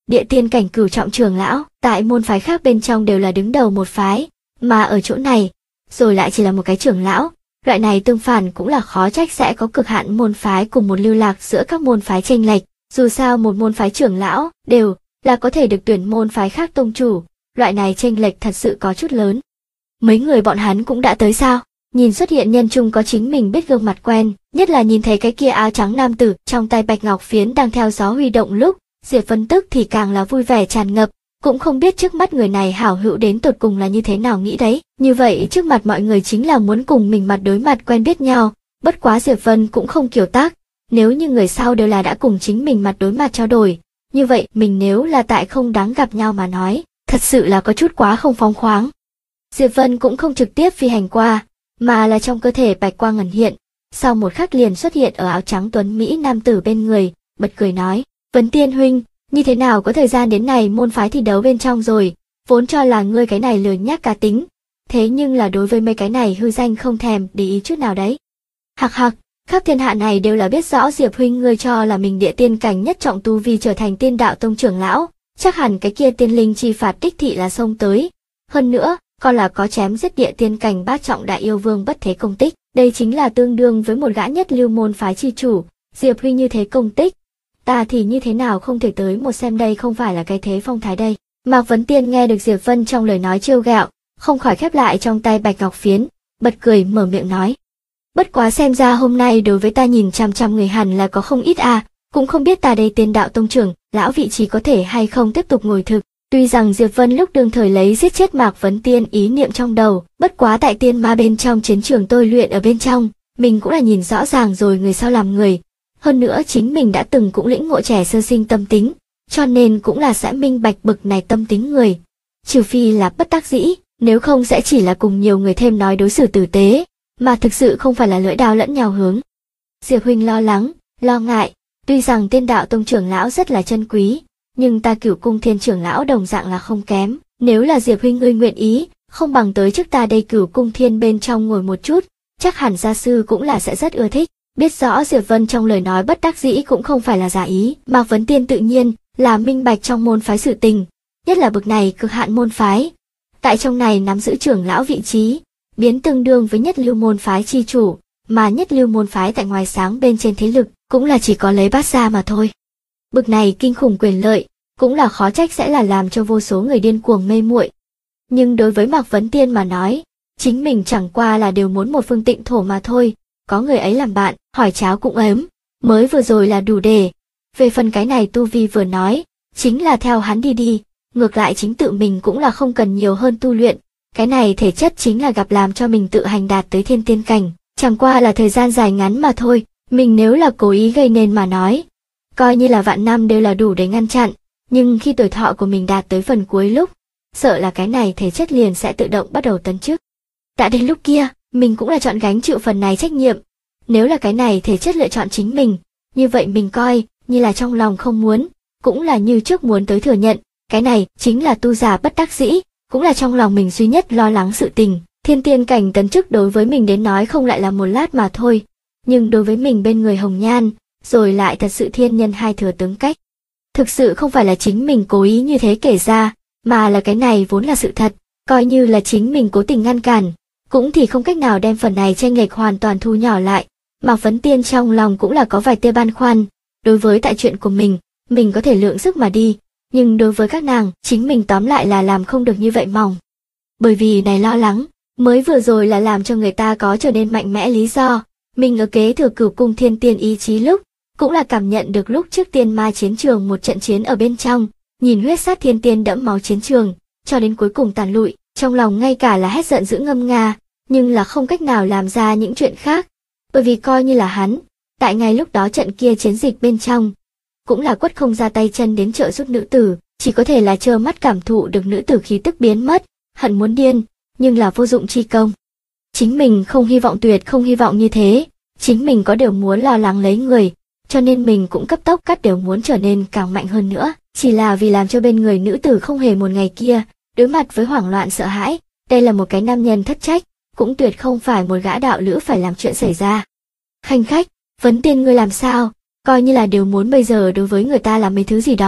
địa tiên cảnh cửu trọng trưởng lão, tại môn phái khác bên trong đều là đứng đầu một phái, mà ở chỗ này, rồi lại chỉ là một cái trưởng lão. Loại này tương phản cũng là khó trách sẽ có cực hạn môn phái cùng một lưu lạc giữa các môn phái chênh lệch. Dù sao một môn phái trưởng lão đều là có thể được tuyển môn phái khác tông chủ, loại này chênh lệch thật sự có chút lớn. Mấy người bọn hắn cũng đã tới sao? Nhìn xuất hiện nhân chung có chính mình biết gương mặt quen, nhất là nhìn thấy cái kia áo trắng nam tử trong tay bạch ngọc phiến đang theo gió huy động lúc, Diệp Vân tức thì càng là vui vẻ tràn ngập, cũng không biết trước mắt người này hảo hữu đến tột cùng là như thế nào nghĩ đấy. Như vậy trước mặt mọi người chính là muốn cùng mình mặt đối mặt quen biết nhau, bất quá Diệp Vân cũng không kiêu tác, nếu như người sau đều là đã cùng chính mình mặt đối mặt trao đổi, như vậy mình nếu là tại không đáng gặp nhau mà nói, thật sự là có chút quá không phóng khoáng. Diệp Vân cũng không trực tiếp phi hành qua, mà là trong cơ thể bạch quang ngẩn hiện, sau một khắc liền xuất hiện ở áo trắng tuấn mỹ nam tử bên người, bật cười nói, Vấn Tiên huynh, như thế nào có thời gian đến này môn phái thi đấu bên trong rồi, vốn cho là ngươi cái này lười nhác cá tính, thế nhưng là đối với mấy cái này hư danh không thèm để ý chút nào đấy. Hạc hạc, khắp thiên hạ này đều là biết rõ Diệp huynh ngươi cho là mình địa tiên cảnh nhất trọng tu vi trở thành tiên đạo tông trưởng lão, chắc hẳn cái kia tiên linh chi phạt đích thị là xông tới. Hơn nữa, còn là có chém giết địa tiên cảnh bát trọng đại yêu vương bất thế công tích, đây chính là tương đương với một gã nhất lưu môn phái chi chủ, Diệp huynh như thế công tích. Ta thì như thế nào không thể tới một xem đây không phải là cái thế phong thái đây. Mạc Vấn Tiên nghe được Diệp Vân trong lời nói trêu ghẹo, không khỏi khép lại trong tay bạch ngọc phiến, bật cười mở miệng nói. Bất quá xem ra hôm nay đối với ta nhìn chằm chằm người hẳn là có không ít cũng không biết ta đây tiên đạo tông trưởng, lão vị trí có thể hay không tiếp tục ngồi thực. Tuy rằng Diệp Vân lúc đương thời lấy giết chết Mạc Vấn Tiên ý niệm trong đầu, bất quá tại tiên ma bên trong chiến trường tôi luyện ở bên trong, mình cũng là nhìn rõ ràng rồi người sao làm người. Hơn nữa chính mình đã từng cũng lĩnh ngộ trẻ sơ sinh tâm tính, cho nên cũng là sẽ minh bạch bực này tâm tính người. Trừ phi là bất đắc dĩ, nếu không sẽ chỉ là cùng nhiều người thêm nói đối xử tử tế, mà thực sự không phải là lưỡi đao lẫn nhau hướng. Diệp huynh lo lắng, lo ngại, tuy rằng tiên đạo tông trưởng lão rất là chân quý, nhưng ta Cửu Cung Thiên trưởng lão đồng dạng là không kém, nếu là Diệp huynh ngươi nguyện ý, không bằng tới trước ta đây Cửu Cung Thiên bên trong ngồi một chút, chắc hẳn gia sư cũng là sẽ rất ưa thích. Biết rõ Diệp Vân trong lời nói bất đắc dĩ cũng không phải là giả ý, Mạc Vấn Tiên tự nhiên là minh bạch trong môn phái sự tình, nhất là bực này cực hạn môn phái. Tại trong này nắm giữ trưởng lão vị trí, biến tương đương với nhất lưu môn phái chi chủ, mà nhất lưu môn phái tại ngoài sáng bên trên thế lực, cũng là chỉ có lấy bát gia mà thôi. Bực này kinh khủng quyền lợi, cũng là khó trách sẽ là làm cho vô số người điên cuồng mê muội. Nhưng đối với Mạc Vấn Tiên mà nói, chính mình chẳng qua là đều muốn một phương tịnh thổ mà thôi, có người ấy làm bạn, hỏi cháo cũng ấm, mới vừa rồi là đủ để. Về phần cái này tu vi vừa nói, chính là theo hắn đi, ngược lại chính tự mình cũng là không cần nhiều hơn tu luyện, cái này thể chất chính là gặp làm cho mình tự hành đạt tới thiên tiên cảnh, chẳng qua là thời gian dài ngắn mà thôi, mình nếu là cố ý gây nên mà nói, coi như là vạn năm đều là đủ để ngăn chặn, nhưng khi tuổi thọ của mình đạt tới phần cuối lúc, sợ là cái này thể chất liền sẽ tự động bắt đầu tấn chức. Đã đến lúc kia, mình cũng là chọn gánh chịu phần này trách nhiệm. Nếu là cái này thể chất lựa chọn chính mình, như vậy mình coi như là trong lòng không muốn, cũng là như trước muốn tới thừa nhận, cái này chính là tu giả bất đắc dĩ, cũng là trong lòng mình duy nhất lo lắng sự tình. Thiên tiên cảnh tấn chức đối với mình đến nói không lại là một lát mà thôi, nhưng đối với mình bên người hồng nhan, rồi lại thật sự thiên nhân hai thừa tướng cách. Thực sự không phải là chính mình cố ý như thế kể ra, mà là cái này vốn là sự thật, coi như là chính mình cố tình ngăn cản, cũng thì không cách nào đem phần này chênh lệch hoàn toàn thu nhỏ lại. Mạc Vấn Tiên trong lòng cũng là có vài tia băn khoăn, đối với tại chuyện của mình có thể lượng sức mà đi, nhưng đối với các nàng, chính mình tóm lại là làm không được như vậy mỏng. Bởi vì này lo lắng, mới vừa rồi là làm cho người ta có trở nên mạnh mẽ lý do, mình ở kế thừa Cửu Cung Thiên tiên ý chí lúc, cũng là cảm nhận được lúc trước tiên ma chiến trường một trận chiến ở bên trong, nhìn huyết sát thiên tiên đẫm máu chiến trường, cho đến cuối cùng tàn lụi, trong lòng ngay cả là hét giận dữ ngâm nga, nhưng là không cách nào làm ra những chuyện khác, bởi vì coi như là hắn, tại ngay lúc đó trận kia chiến dịch bên trong, cũng là quất không ra tay chân đến trợ giúp nữ tử, chỉ có thể là trơ mắt cảm thụ được nữ tử khí tức biến mất, hận muốn điên, nhưng là vô dụng chi công. Chính mình không hy vọng tuyệt không hy vọng như thế, chính mình có điều muốn lo lắng lấy người, cho nên mình cũng cấp tốc cắt đều muốn trở nên càng mạnh hơn nữa, chỉ là vì làm cho bên người nữ tử không hề một ngày kia, đối mặt với hoảng loạn sợ hãi, đây là một cái nam nhân thất trách, cũng tuyệt không phải một gã đạo lữ phải làm chuyện xảy ra. Khanh khách, Vấn Tiên ngươi làm sao, coi như là đều muốn bây giờ đối với người ta làm mấy thứ gì đó,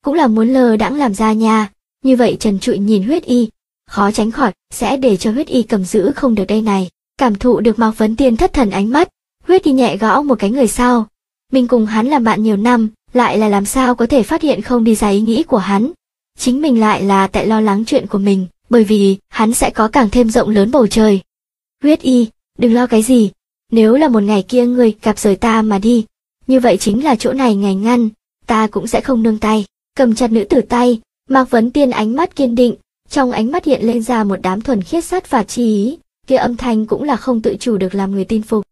cũng là muốn lơ đãng làm ra nha. Như vậy trần trụi nhìn Huyết Y, khó tránh khỏi sẽ để cho Huyết Y cầm giữ không được đây này. Cảm thụ được Mạc Vấn Tiên thất thần ánh mắt, Huyết Y nhẹ gõ một cái người sau. Mình cùng hắn làm bạn nhiều năm, lại là làm sao có thể phát hiện không đi ra ý nghĩ của hắn. Chính mình lại là tại lo lắng chuyện của mình, bởi vì hắn sẽ có càng thêm rộng lớn bầu trời. Huyết Y, đừng lo cái gì, nếu là một ngày kia ngươi gặp rời ta mà đi, như vậy chính là chỗ này ngày ngăn, ta cũng sẽ không nương tay. Cầm chặt nữ tử tay, Mạc Vấn Tiên ánh mắt kiên định, trong ánh mắt hiện lên ra một đám thuần khiết sát phạt chi ý, kia âm thanh cũng là không tự chủ được làm người tin phục.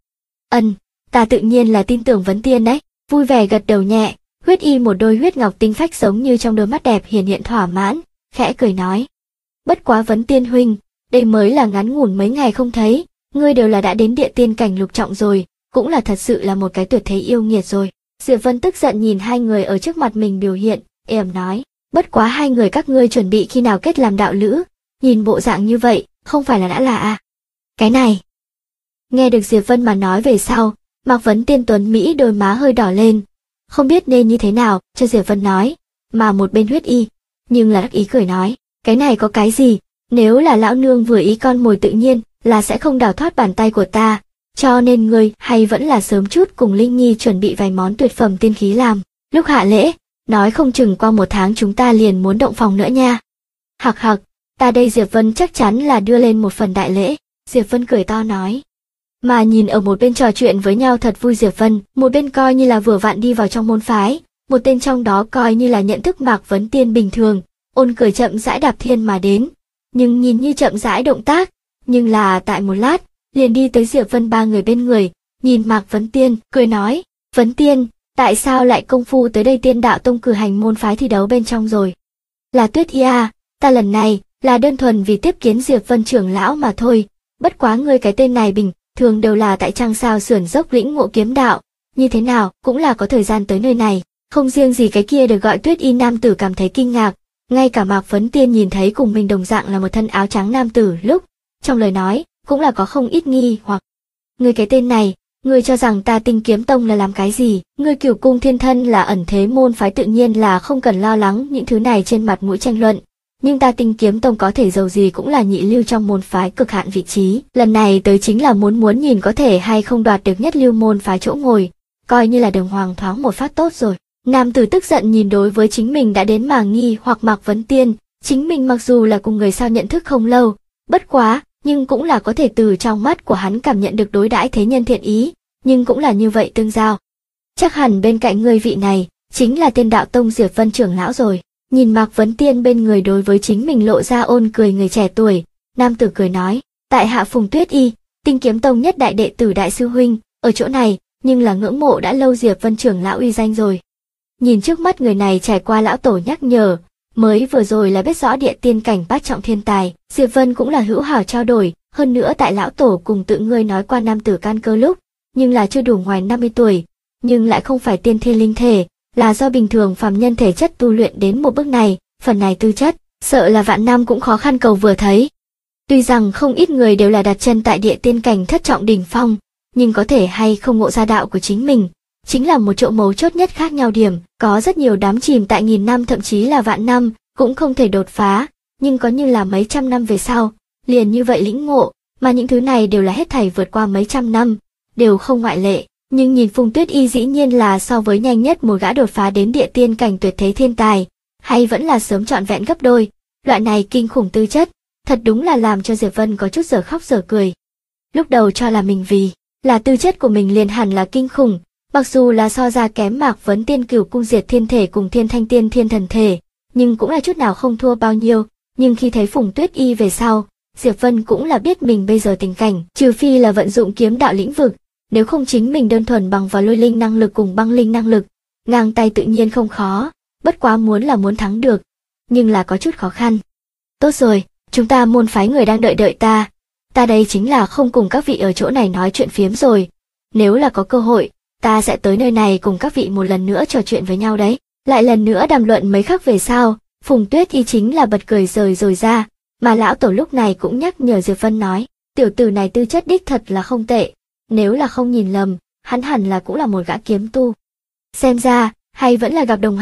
Ta tự nhiên là tin tưởng Vấn Tiên đấy, vui vẻ gật đầu nhẹ. Huyết Y một đôi huyết ngọc tinh phách giống như trong đôi mắt đẹp hiển hiện thỏa mãn, khẽ cười nói. Bất quá Vấn Tiên huynh, đây mới là ngắn ngủn mấy ngày không thấy, ngươi đều là đã đến địa tiên cảnh lục trọng rồi, cũng là thật sự là một cái tuyệt thế yêu nghiệt rồi. Diệp Vân tức giận nhìn hai người ở trước mặt mình biểu hiện, êm nói, bất quá hai người các ngươi chuẩn bị khi nào kết làm đạo lữ, nhìn bộ dạng như vậy, không phải là đã là à? Cái này. Nghe được Diệp Vân mà nói về sau, Mạc Vấn Tiên tuấn Mỹ đôi má hơi đỏ lên, không biết nên như thế nào cho Diệp Vân nói, mà một bên Huyết Y, nhưng là đắc ý cười nói, cái này có cái gì, nếu là lão nương vừa ý con mồi tự nhiên là sẽ không đào thoát bàn tay của ta, cho nên ngươi hay vẫn là sớm chút cùng Linh Nhi chuẩn bị vài món tuyệt phẩm tiên khí làm, lúc hạ lễ, nói không chừng qua một tháng chúng ta liền muốn động phòng nữa nha. Hặc hặc, ta đây Diệp Vân chắc chắn là đưa lên một phần đại lễ, Diệp Vân cười to nói. Mà nhìn ở một bên trò chuyện với nhau thật vui Diệp Vân, một bên coi như là vừa vặn đi vào trong môn phái, một tên trong đó coi như là nhận thức Mạc Vấn Tiên bình thường, ôn cười chậm rãi đạp thiên mà đến, nhưng nhìn như chậm rãi động tác, nhưng là tại một lát, liền đi tới Diệp Vân ba người bên người, nhìn Mạc Vấn Tiên, cười nói, Vấn Tiên, tại sao lại công phu tới đây Tiên Đạo Tông cử hành môn phái thi đấu bên trong rồi? Là Tuyết Y à, ta lần này là đơn thuần vì tiếp kiến Diệp Vân trưởng lão mà thôi, bất quá ngươi cái tên này bình thường đều là tại Trăng Sao sườn dốc lĩnh ngộ kiếm đạo, như thế nào cũng là có thời gian tới nơi này. Không riêng gì cái kia được gọi Tuyết Y nam tử cảm thấy kinh ngạc, ngay cả Mạc Vấn Tiên nhìn thấy cùng mình đồng dạng là một thân áo trắng nam tử lúc, trong lời nói, cũng là có không ít nghi hoặc. Ngươi cái tên này, ngươi cho rằng ta Tinh Kiếm Tông là làm cái gì? Ngươi Cửu Cung Thiên Thân là ẩn thế môn phái tự nhiên là không cần lo lắng những thứ này trên mặt mũi tranh luận. Nhưng ta Tinh Kiếm Tông có thể dầu gì cũng là nhị lưu trong môn phái cực hạn vị trí. Lần này tới chính là muốn nhìn có thể hay không đoạt được nhất lưu môn phái chỗ ngồi, coi như là đường hoàng thoáng một phát tốt rồi. Nam tử tức giận nhìn đối với chính mình đã đến mà nghi hoặc Mạc Vấn Tiên, chính mình mặc dù là cùng người sao nhận thức không lâu, bất quá, nhưng cũng là có thể từ trong mắt của hắn cảm nhận được đối đãi thế nhân thiện ý, nhưng cũng là như vậy tương giao. Chắc hẳn bên cạnh người vị này, chính là Tiên Đạo Tông Diệp Vân trưởng lão rồi. Nhìn Mạc Vấn Tiên bên người đối với chính mình lộ ra ôn cười người trẻ tuổi, nam tử cười nói, tại hạ Phùng Tuyết Y, Tinh Kiếm Tông nhất đại đệ tử đại sư huynh, ở chỗ này, nhưng là ngưỡng mộ đã lâu Diệp Vân trưởng lão uy danh rồi. Nhìn trước mắt người này trải qua lão tổ nhắc nhở, mới vừa rồi là biết rõ địa tiên cảnh bát trọng thiên tài, Diệp Vân cũng là hữu hảo trao đổi, hơn nữa tại lão tổ cùng tự ngươi nói qua nam tử can cơ lúc, nhưng là chưa đủ ngoài 50 tuổi, nhưng lại không phải tiên thiên linh thể, là do bình thường phàm nhân thể chất tu luyện đến một bước này, phần này tư chất, sợ là vạn năm cũng khó khăn cầu vừa thấy. Tuy rằng không ít người đều là đặt chân tại địa tiên cảnh thất trọng đỉnh phong, nhưng có thể hay không ngộ ra đạo của chính mình, chính là một chỗ mấu chốt nhất khác nhau điểm, có rất nhiều đám chìm tại nghìn năm thậm chí là vạn năm, cũng không thể đột phá, nhưng có như là mấy trăm năm về sau, liền như vậy lĩnh ngộ, mà những thứ này đều là hết thảy vượt qua mấy trăm năm, đều không ngoại lệ. Nhưng nhìn Phùng Tuyết Y dĩ nhiên là so với nhanh nhất một gã đột phá đến địa tiên cảnh tuyệt thế thiên tài, hay vẫn là sớm trọn vẹn gấp đôi, loại này kinh khủng tư chất, thật đúng là làm cho Diệp Vân có chút giờ khóc giờ cười. Lúc đầu cho là mình vì là tư chất của mình liền hẳn là kinh khủng, mặc dù là so ra kém Mạc Vấn Tiên Cửu Cung Diệt Thiên Thể cùng Thiên Thanh Tiên Thiên Thần Thể, nhưng cũng là chút nào không thua bao nhiêu, nhưng khi thấy Phùng Tuyết Y về sau, Diệp Vân cũng là biết mình bây giờ tình cảnh, trừ phi là vận dụng kiếm đạo lĩnh vực, nếu không chính mình đơn thuần bằng vào lôi linh năng lực cùng băng linh năng lực, ngang tay tự nhiên không khó, bất quá muốn thắng được, nhưng là có chút khó khăn. Tốt rồi, chúng ta môn phái người đang đợi ta đây chính là không cùng các vị ở chỗ này nói chuyện phiếm rồi, nếu là có cơ hội, ta sẽ tới nơi này cùng các vị một lần nữa trò chuyện với nhau đấy. Lại lần nữa đàm luận mấy khắc về sau, Phùng Tuyết Y chính là bật cười rời rồi ra, mà lão tổ lúc này cũng nhắc nhở Diệp Vân nói, tiểu tử này tư chất đích thật là không tệ, nếu là không nhìn lầm, hắn hẳn là cũng là một gã kiếm tu. Xem ra, hay vẫn là gặp đồng hành,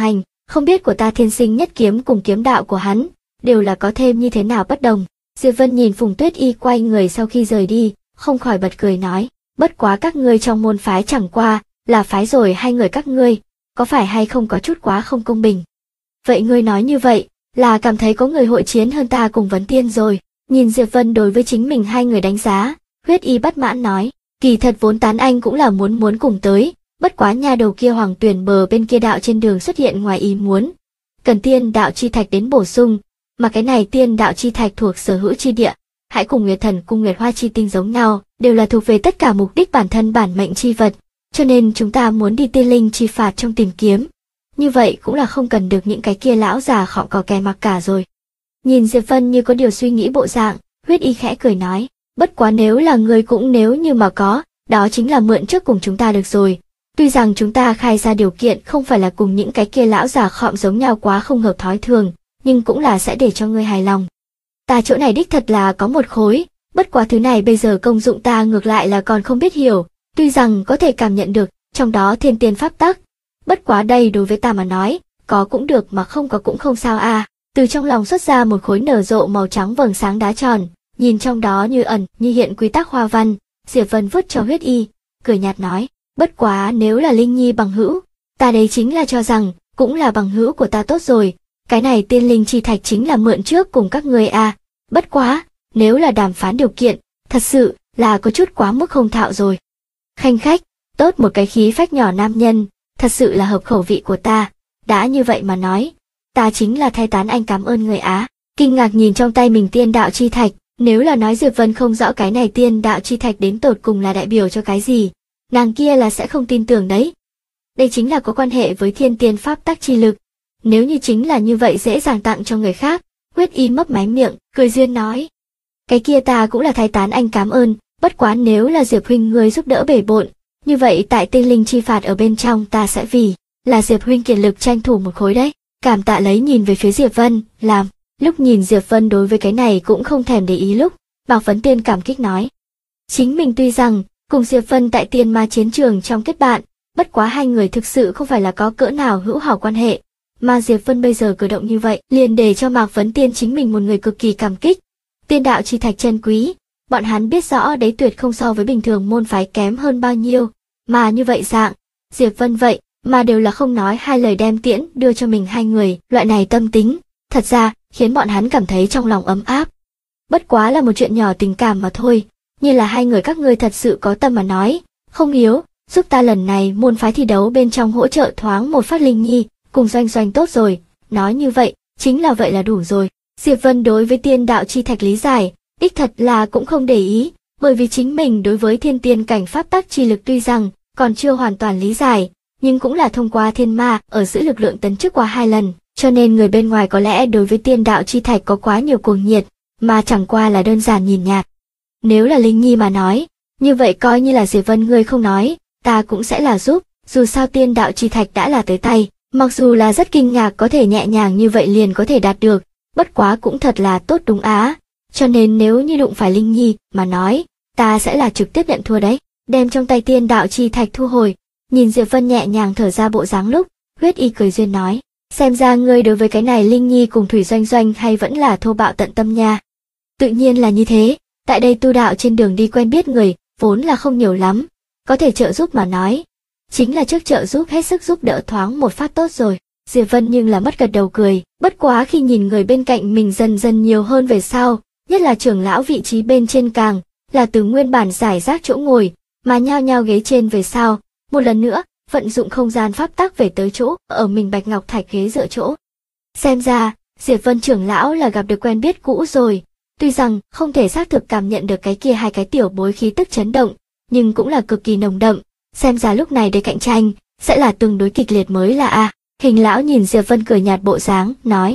không biết của ta thiên sinh nhất kiếm cùng kiếm đạo của hắn, đều là có thêm như thế nào bất đồng. Diệp Vân nhìn Phùng Tuyết Y quay người sau khi rời đi, không khỏi bật cười nói, bất quá các ngươi trong môn phái chẳng qua, là phái rồi hai người các ngươi, có phải hay không có chút quá không công bình. Vậy ngươi nói như vậy, là cảm thấy có người hội chiến hơn ta cùng Vấn Tiên rồi. Nhìn Diệp Vân đối với chính mình hai người đánh giá, Huyết Y bất mãn nói, kỳ thật vốn tán anh cũng là muốn cùng tới, bất quá nha đầu kia Hoàng Tuyền bờ bên kia đạo trên đường xuất hiện ngoài ý muốn. Cần tiên đạo chi thạch đến bổ sung, mà cái này tiên đạo chi thạch thuộc sở hữu chi địa, hãy cùng Nguyệt Thần cung Nguyệt Hoa chi tinh giống nhau, đều là thuộc về tất cả mục đích bản thân bản mệnh chi vật, cho nên chúng ta muốn đi tiên linh chi phạt trong tìm kiếm. Như vậy cũng là không cần được những cái kia lão già khọ cò kè mặc cả rồi. Nhìn Diệp Vân như có điều suy nghĩ bộ dạng, Huyết Y khẽ cười nói, bất quá nếu là người cũng nếu như mà có, đó chính là mượn trước cùng chúng ta được rồi. Tuy rằng chúng ta khai ra điều kiện không phải là cùng những cái kia lão già khọm giống nhau quá không hợp thói thường, nhưng cũng là sẽ để cho ngươi hài lòng. Ta chỗ này đích thật là có một khối, bất quá thứ này bây giờ công dụng ta ngược lại là còn không biết hiểu, tuy rằng có thể cảm nhận được, trong đó thiên tiên pháp tắc. Bất quá đây đối với ta mà nói, có cũng được mà không có cũng không sao a. Từ trong lòng xuất ra một khối nở rộ màu trắng vầng sáng đá tròn, nhìn trong đó như ẩn, như hiện quy tắc hoa văn, Diệp Vân vứt cho Huyết Y, cười nhạt nói, bất quá nếu là Linh Nhi bằng hữu, ta đấy chính là cho rằng, cũng là bằng hữu của ta tốt rồi, cái này tiên linh chi thạch chính là mượn trước cùng các ngươi a. Bất quá, nếu là đàm phán điều kiện, thật sự là có chút quá mức không thạo rồi. Khanh khách, tốt một cái khí phách nhỏ nam nhân, thật sự là hợp khẩu vị của ta, đã như vậy mà nói, ta chính là thay tán anh cảm ơn người Á. Kinh ngạc nhìn trong tay mình tiên đạo chi thạch, nếu là nói Diệp Vân không rõ cái này tiên đạo chi thạch đến tột cùng là đại biểu cho cái gì, nàng kia là sẽ không tin tưởng đấy. Đây chính là có quan hệ với thiên tiên pháp tắc chi lực, nếu như chính là như vậy dễ dàng tặng cho người khác. Huyết Y mấp máy miệng, cười duyên nói, cái kia ta cũng là thay tán anh cảm ơn, bất quá nếu là Diệp huynh người giúp đỡ bể bộn, như vậy tại tiên linh chi phạt ở bên trong ta sẽ vì là Diệp huynh kiệt lực tranh thủ một khối đấy. Cảm tạ lấy nhìn về phía Diệp Vân, làm, lúc nhìn Diệp Vân đối với cái này cũng không thèm để ý lúc, Mạc Vấn Tiên cảm kích nói. Chính mình tuy rằng, cùng Diệp Vân tại tiên ma chiến trường trong kết bạn, bất quá hai người thực sự không phải là có cỡ nào hữu hảo quan hệ, mà Diệp Vân bây giờ cử động như vậy, liền để cho Mạc Vấn Tiên chính mình một người cực kỳ cảm kích. Tiên đạo chi thạch chân quý, bọn hắn biết rõ đấy tuyệt không so với bình thường môn phái kém hơn bao nhiêu, mà như vậy dạng, Diệp Vân vậy, mà đều là không nói hai lời đem tiễn đưa cho mình hai người, loại này tâm tính, thật ra, khiến bọn hắn cảm thấy trong lòng ấm áp. Bất quá là một chuyện nhỏ tình cảm mà thôi, như là hai người các ngươi thật sự có tâm mà nói, không yếu, giúp ta lần này môn phái thi đấu bên trong hỗ trợ thoáng một phát Linh Nhi, cùng doanh tốt rồi, nói như vậy, chính là vậy là đủ rồi. Diệp Vân đối với tiên đạo chi thạch lý giải, đích thật là cũng không để ý, bởi vì chính mình đối với thiên tiên cảnh pháp tắc chi lực tuy rằng còn chưa hoàn toàn lý giải, nhưng cũng là thông qua thiên ma ở giữ lực lượng tấn chức qua 2 lần, cho nên người bên ngoài có lẽ đối với tiên đạo chi thạch có quá nhiều cuồng nhiệt, mà chẳng qua là đơn giản nhìn nhạt. Nếu là Linh Nhi mà nói, như vậy coi như là Diệp Vân ngươi không nói, ta cũng sẽ là giúp, dù sao tiên đạo chi thạch đã là tới tay, mặc dù là rất kinh ngạc có thể nhẹ nhàng như vậy liền có thể đạt được, bất quá cũng thật là tốt đúng á, cho nên nếu như đụng phải Linh Nhi mà nói, ta sẽ là trực tiếp nhận thua đấy, đem trong tay tiên đạo chi thạch thu hồi. Nhìn Diệp Vân nhẹ nhàng thở ra bộ dáng lúc, Huyết Y cười duyên nói, xem ra ngươi đối với cái này Linh Nhi cùng Thủy Doanh hay vẫn là thô bạo tận tâm nha. Tự nhiên là như thế, tại đây tu đạo trên đường đi quen biết người, vốn là không nhiều lắm, có thể trợ giúp mà nói, chính là trước trợ giúp hết sức giúp đỡ thoáng một phát tốt rồi. Diệp Vân nhưng là mất gật đầu cười, bất quá khi nhìn người bên cạnh mình dần dần nhiều hơn về sau, nhất là trưởng lão vị trí bên trên càng, là từ nguyên bản giải rác chỗ ngồi, mà nhao nhao ghế trên về sau, một lần nữa, vận dụng không gian pháp tắc về tới chỗ, ở mình bạch ngọc thạch ghế dựa chỗ. Xem ra, Diệp Vân trưởng lão là gặp được quen biết cũ rồi, tuy rằng không thể xác thực cảm nhận được cái kia hai cái tiểu bối khí tức chấn động, nhưng cũng là cực kỳ nồng đậm, xem ra lúc này để cạnh tranh, sẽ là tương đối kịch liệt mới là a. Hình lão nhìn Diệp Vân cười nhạt bộ dáng, nói,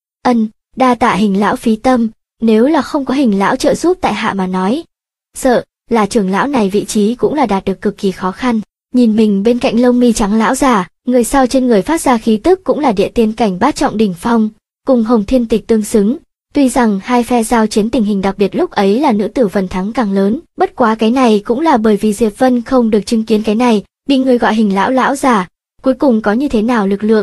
đa tạ Hình lão phí tâm, nếu là không có Hình lão trợ giúp tại hạ mà nói, sợ là trưởng lão này vị trí cũng là đạt được cực kỳ khó khăn. Nhìn mình bên cạnh lông mi trắng lão già, người sau trên người phát ra khí tức cũng là địa tiên cảnh bát trọng đỉnh phong, cùng Hồng Thiên Tịch tương xứng. Tuy rằng hai phe giao chiến tình hình đặc biệt lúc ấy là nữ tử phần thắng càng lớn, bất quá cái này cũng là bởi vì Diệp Vân không được chứng kiến cái này, bị người gọi Hình lão già, cuối cùng có như thế nào lực lượng,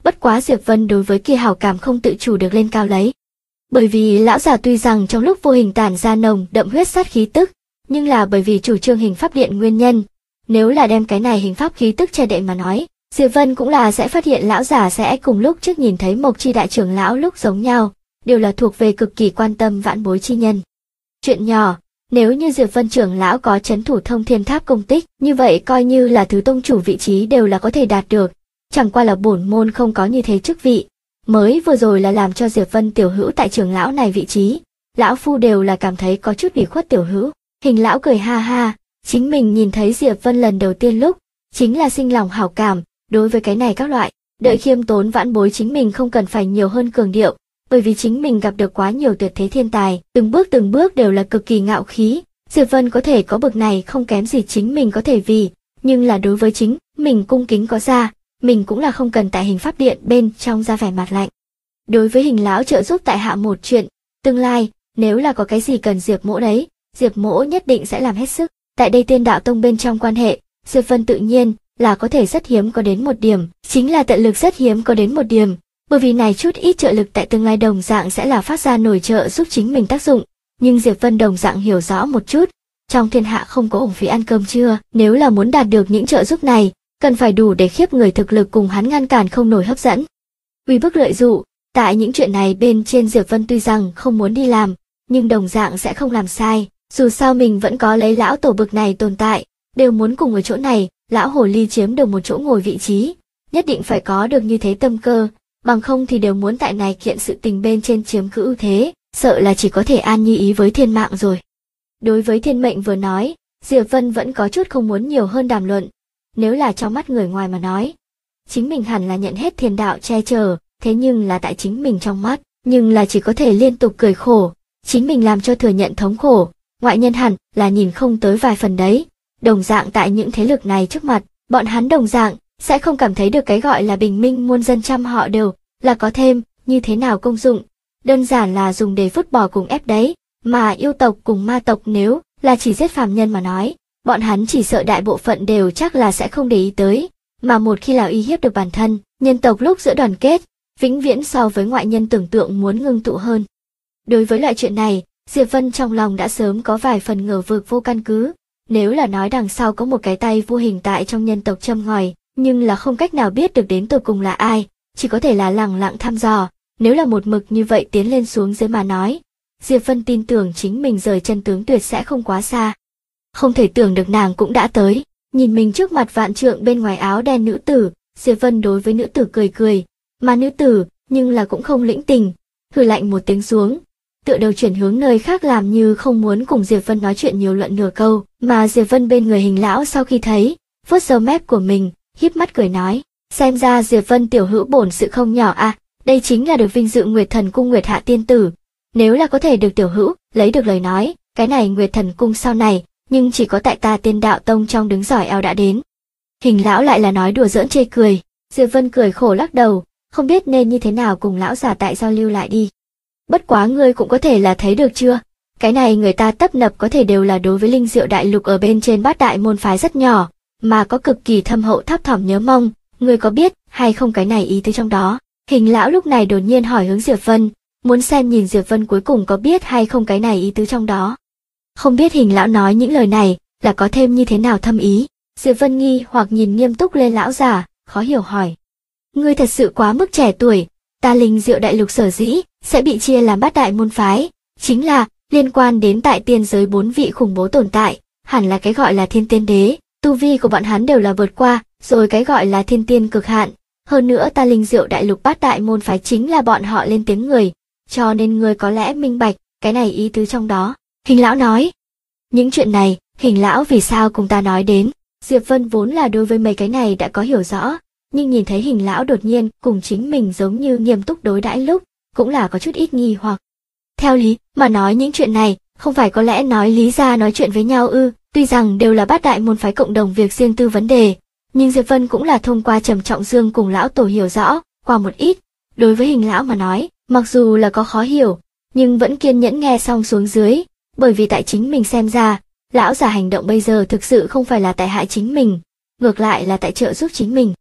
Bất quá Diệp Vân đối với kia hảo cảm không tự chủ được lên cao lấy. Bởi vì lão già tuy rằng trong lúc vô hình tản ra nồng đậm huyết sát khí tức, nhưng là bởi vì chủ trương hình pháp điện nguyên nhân, nếu là đem cái này hình pháp khí tức che đậy mà nói, Diệp Vân cũng là sẽ phát hiện lão già sẽ cùng lúc trước nhìn thấy Mộc Chi đại trưởng lão lúc giống nhau, đều là thuộc về cực kỳ quan tâm vãn bối chi nhân. Chuyện nhỏ, nếu như Diệp Vân trưởng lão có chấn thủ Thông Thiên Tháp công tích, như vậy coi như là thứ tông chủ vị trí đều là có thể đạt được, chẳng qua là bổn môn không có như thế chức vị. Mới vừa rồi là làm cho Diệp Vân tiểu hữu tại trưởng lão này vị trí, lão phu đều là cảm thấy có chút ủy khuất tiểu hữu. Hình lão cười ha ha, chính mình nhìn thấy Diệp Vân lần đầu tiên lúc, chính là sinh lòng hảo cảm, đối với cái này các loại, đợi khiêm tốn vãn bối chính mình không cần phải nhiều hơn cường điệu, bởi vì chính mình gặp được quá nhiều tuyệt thế thiên tài, từng bước đều là cực kỳ ngạo khí, Diệp Vân có thể có bực này không kém gì chính mình có thể vì, nhưng là đối với chính mình cung kính có ra, mình cũng là không cần tại hình pháp điện bên trong ra vẻ mặt lạnh. Đối với hình lão trợ giúp tại hạ một chuyện, tương lai, nếu là có cái gì cần Diệp mỗ đấy, Diệp mỗ nhất định sẽ làm hết sức. Tại đây Tiên Đạo Tông bên trong quan hệ, Diệp Vân tự nhiên là có thể rất hiếm có đến một điểm, chính là tận lực rất hiếm có đến một điểm, bởi vì này chút ít trợ lực tại tương lai đồng dạng sẽ là phát ra nổi trợ giúp chính mình tác dụng, nhưng Diệp Vân đồng dạng hiểu rõ một chút, trong thiên hạ không có uổng phí ăn cơm trưa, nếu là muốn đạt được những trợ giúp này, cần phải đủ để khiếp người thực lực cùng hắn ngăn cản không nổi hấp dẫn. Uy bức lợi dụ, tại những chuyện này bên trên Diệp Vân tuy rằng không muốn đi làm, nhưng đồng dạng sẽ không làm sai, dù sao mình vẫn có lấy lão tổ bực này tồn tại, đều muốn cùng ở chỗ này, lão hồ ly chiếm được một chỗ ngồi vị trí, nhất định phải có được như thế tâm cơ, bằng không thì đều muốn tại này kiện sự tình bên trên chiếm cứ ưu thế, sợ là chỉ có thể an nhi ý với thiên mạng rồi. Đối với thiên mệnh vừa nói, Diệp Vân vẫn có chút không muốn nhiều hơn đàm luận, nếu là trong mắt người ngoài mà nói, chính mình hẳn là nhận hết thiên đạo che chở, thế nhưng là tại chính mình trong mắt, nhưng là chỉ có thể liên tục cười khổ, chính mình làm cho thừa nhận thống khổ, ngoại nhân hẳn là nhìn không tới vài phần đấy. Đồng dạng tại những thế lực này trước mặt, bọn hắn đồng dạng sẽ không cảm thấy được cái gọi là bình minh muôn dân trăm họ đều là có thêm như thế nào công dụng, đơn giản là dùng để vứt bỏ cùng ép đấy, mà yêu tộc cùng ma tộc nếu là chỉ giết phàm nhân mà nói, bọn hắn chỉ sợ đại bộ phận đều chắc là sẽ không để ý tới, mà một khi là uy hiếp được bản thân, nhân tộc lúc giữa đoàn kết, vĩnh viễn so với ngoại nhân tưởng tượng muốn ngưng tụ hơn. Đối với loại chuyện này, Diệp Vân trong lòng đã sớm có vài phần ngờ vực vô căn cứ, nếu là nói đằng sau có một cái tay vô hình tại trong nhân tộc châm ngòi, nhưng là không cách nào biết được đến tột cùng là ai, chỉ có thể là lẳng lặng thăm dò, nếu là một mực như vậy tiến lên xuống dưới mà nói. Diệp Vân tin tưởng chính mình rời chân tướng tuyệt sẽ không quá xa. Không thể tưởng được nàng cũng đã tới, nhìn mình trước mặt vạn trượng bên ngoài áo đen nữ tử, Diệp Vân đối với nữ tử cười cười, mà nữ tử, nhưng là cũng không lĩnh tình, hừ lạnh một tiếng xuống, tựa đầu chuyển hướng nơi khác làm như không muốn cùng Diệp Vân nói chuyện nhiều luận nửa câu, mà Diệp Vân bên người hình lão sau khi thấy, vuốt râu mép của mình, híp mắt cười nói, xem ra Diệp Vân tiểu hữu bổn sự không nhỏ à, đây chính là được vinh dự Nguyệt Thần Cung Nguyệt Hạ tiên tử, nếu là có thể được tiểu hữu lấy được lời nói, cái này Nguyệt Thần Cung sau này, nhưng chỉ có tại ta Tiên Đạo Tông trong đứng giỏi eo đã đến. Hình lão lại là nói đùa giỡn chê cười, Diệp Vân cười khổ lắc đầu, không biết nên như thế nào cùng lão già tại giao lưu lại đi. Bất quá ngươi cũng có thể là thấy được chưa, cái này người ta tấp nập có thể đều là đối với linh diệu đại lục ở bên trên bát đại môn phái rất nhỏ, mà có cực kỳ thâm hậu tháp thỏm nhớ mong, ngươi có biết hay không cái này ý tứ trong đó. Hình lão lúc này đột nhiên hỏi hướng Diệp Vân, muốn xem nhìn Diệp Vân cuối cùng có biết hay không cái này ý tứ trong đó. Không biết hình lão nói những lời này là có thêm như thế nào thâm ý. Diệp Vân nghi hoặc nhìn nghiêm túc lên lão già, khó hiểu hỏi. Ngươi thật sự quá mức trẻ tuổi, ta linh diệu đại lục sở dĩ sẽ bị chia làm bát đại môn phái, chính là liên quan đến tại tiên giới 4 vị khủng bố tồn tại, hẳn là cái gọi là thiên tiên đế, tu vi của bọn hắn đều là vượt qua, rồi cái gọi là thiên tiên cực hạn. Hơn nữa ta linh diệu đại lục bát đại môn phái chính là bọn họ lên tiếng người, cho nên ngươi có lẽ minh bạch cái này ý tứ trong đó. Hình lão nói, những chuyện này, hình lão vì sao cùng ta nói đến. Diệp Vân vốn là đối với mấy cái này đã có hiểu rõ, nhưng nhìn thấy hình lão đột nhiên cùng chính mình giống như nghiêm túc đối đãi lúc, cũng là có chút ít nghi hoặc. Theo lý mà nói những chuyện này, không phải có lẽ nói lý ra nói chuyện với nhau ư, tuy rằng đều là bát đại môn phái cộng đồng việc riêng tư vấn đề, nhưng Diệp Vân cũng là thông qua Trầm Trọng Dương cùng lão tổ hiểu rõ, qua một ít. Đối với hình lão mà nói, mặc dù là có khó hiểu, nhưng vẫn kiên nhẫn nghe xong xuống dưới, bởi vì tại chính mình xem ra, lão già hành động bây giờ thực sự không phải là tại hại chính mình, ngược lại là tại trợ giúp chính mình.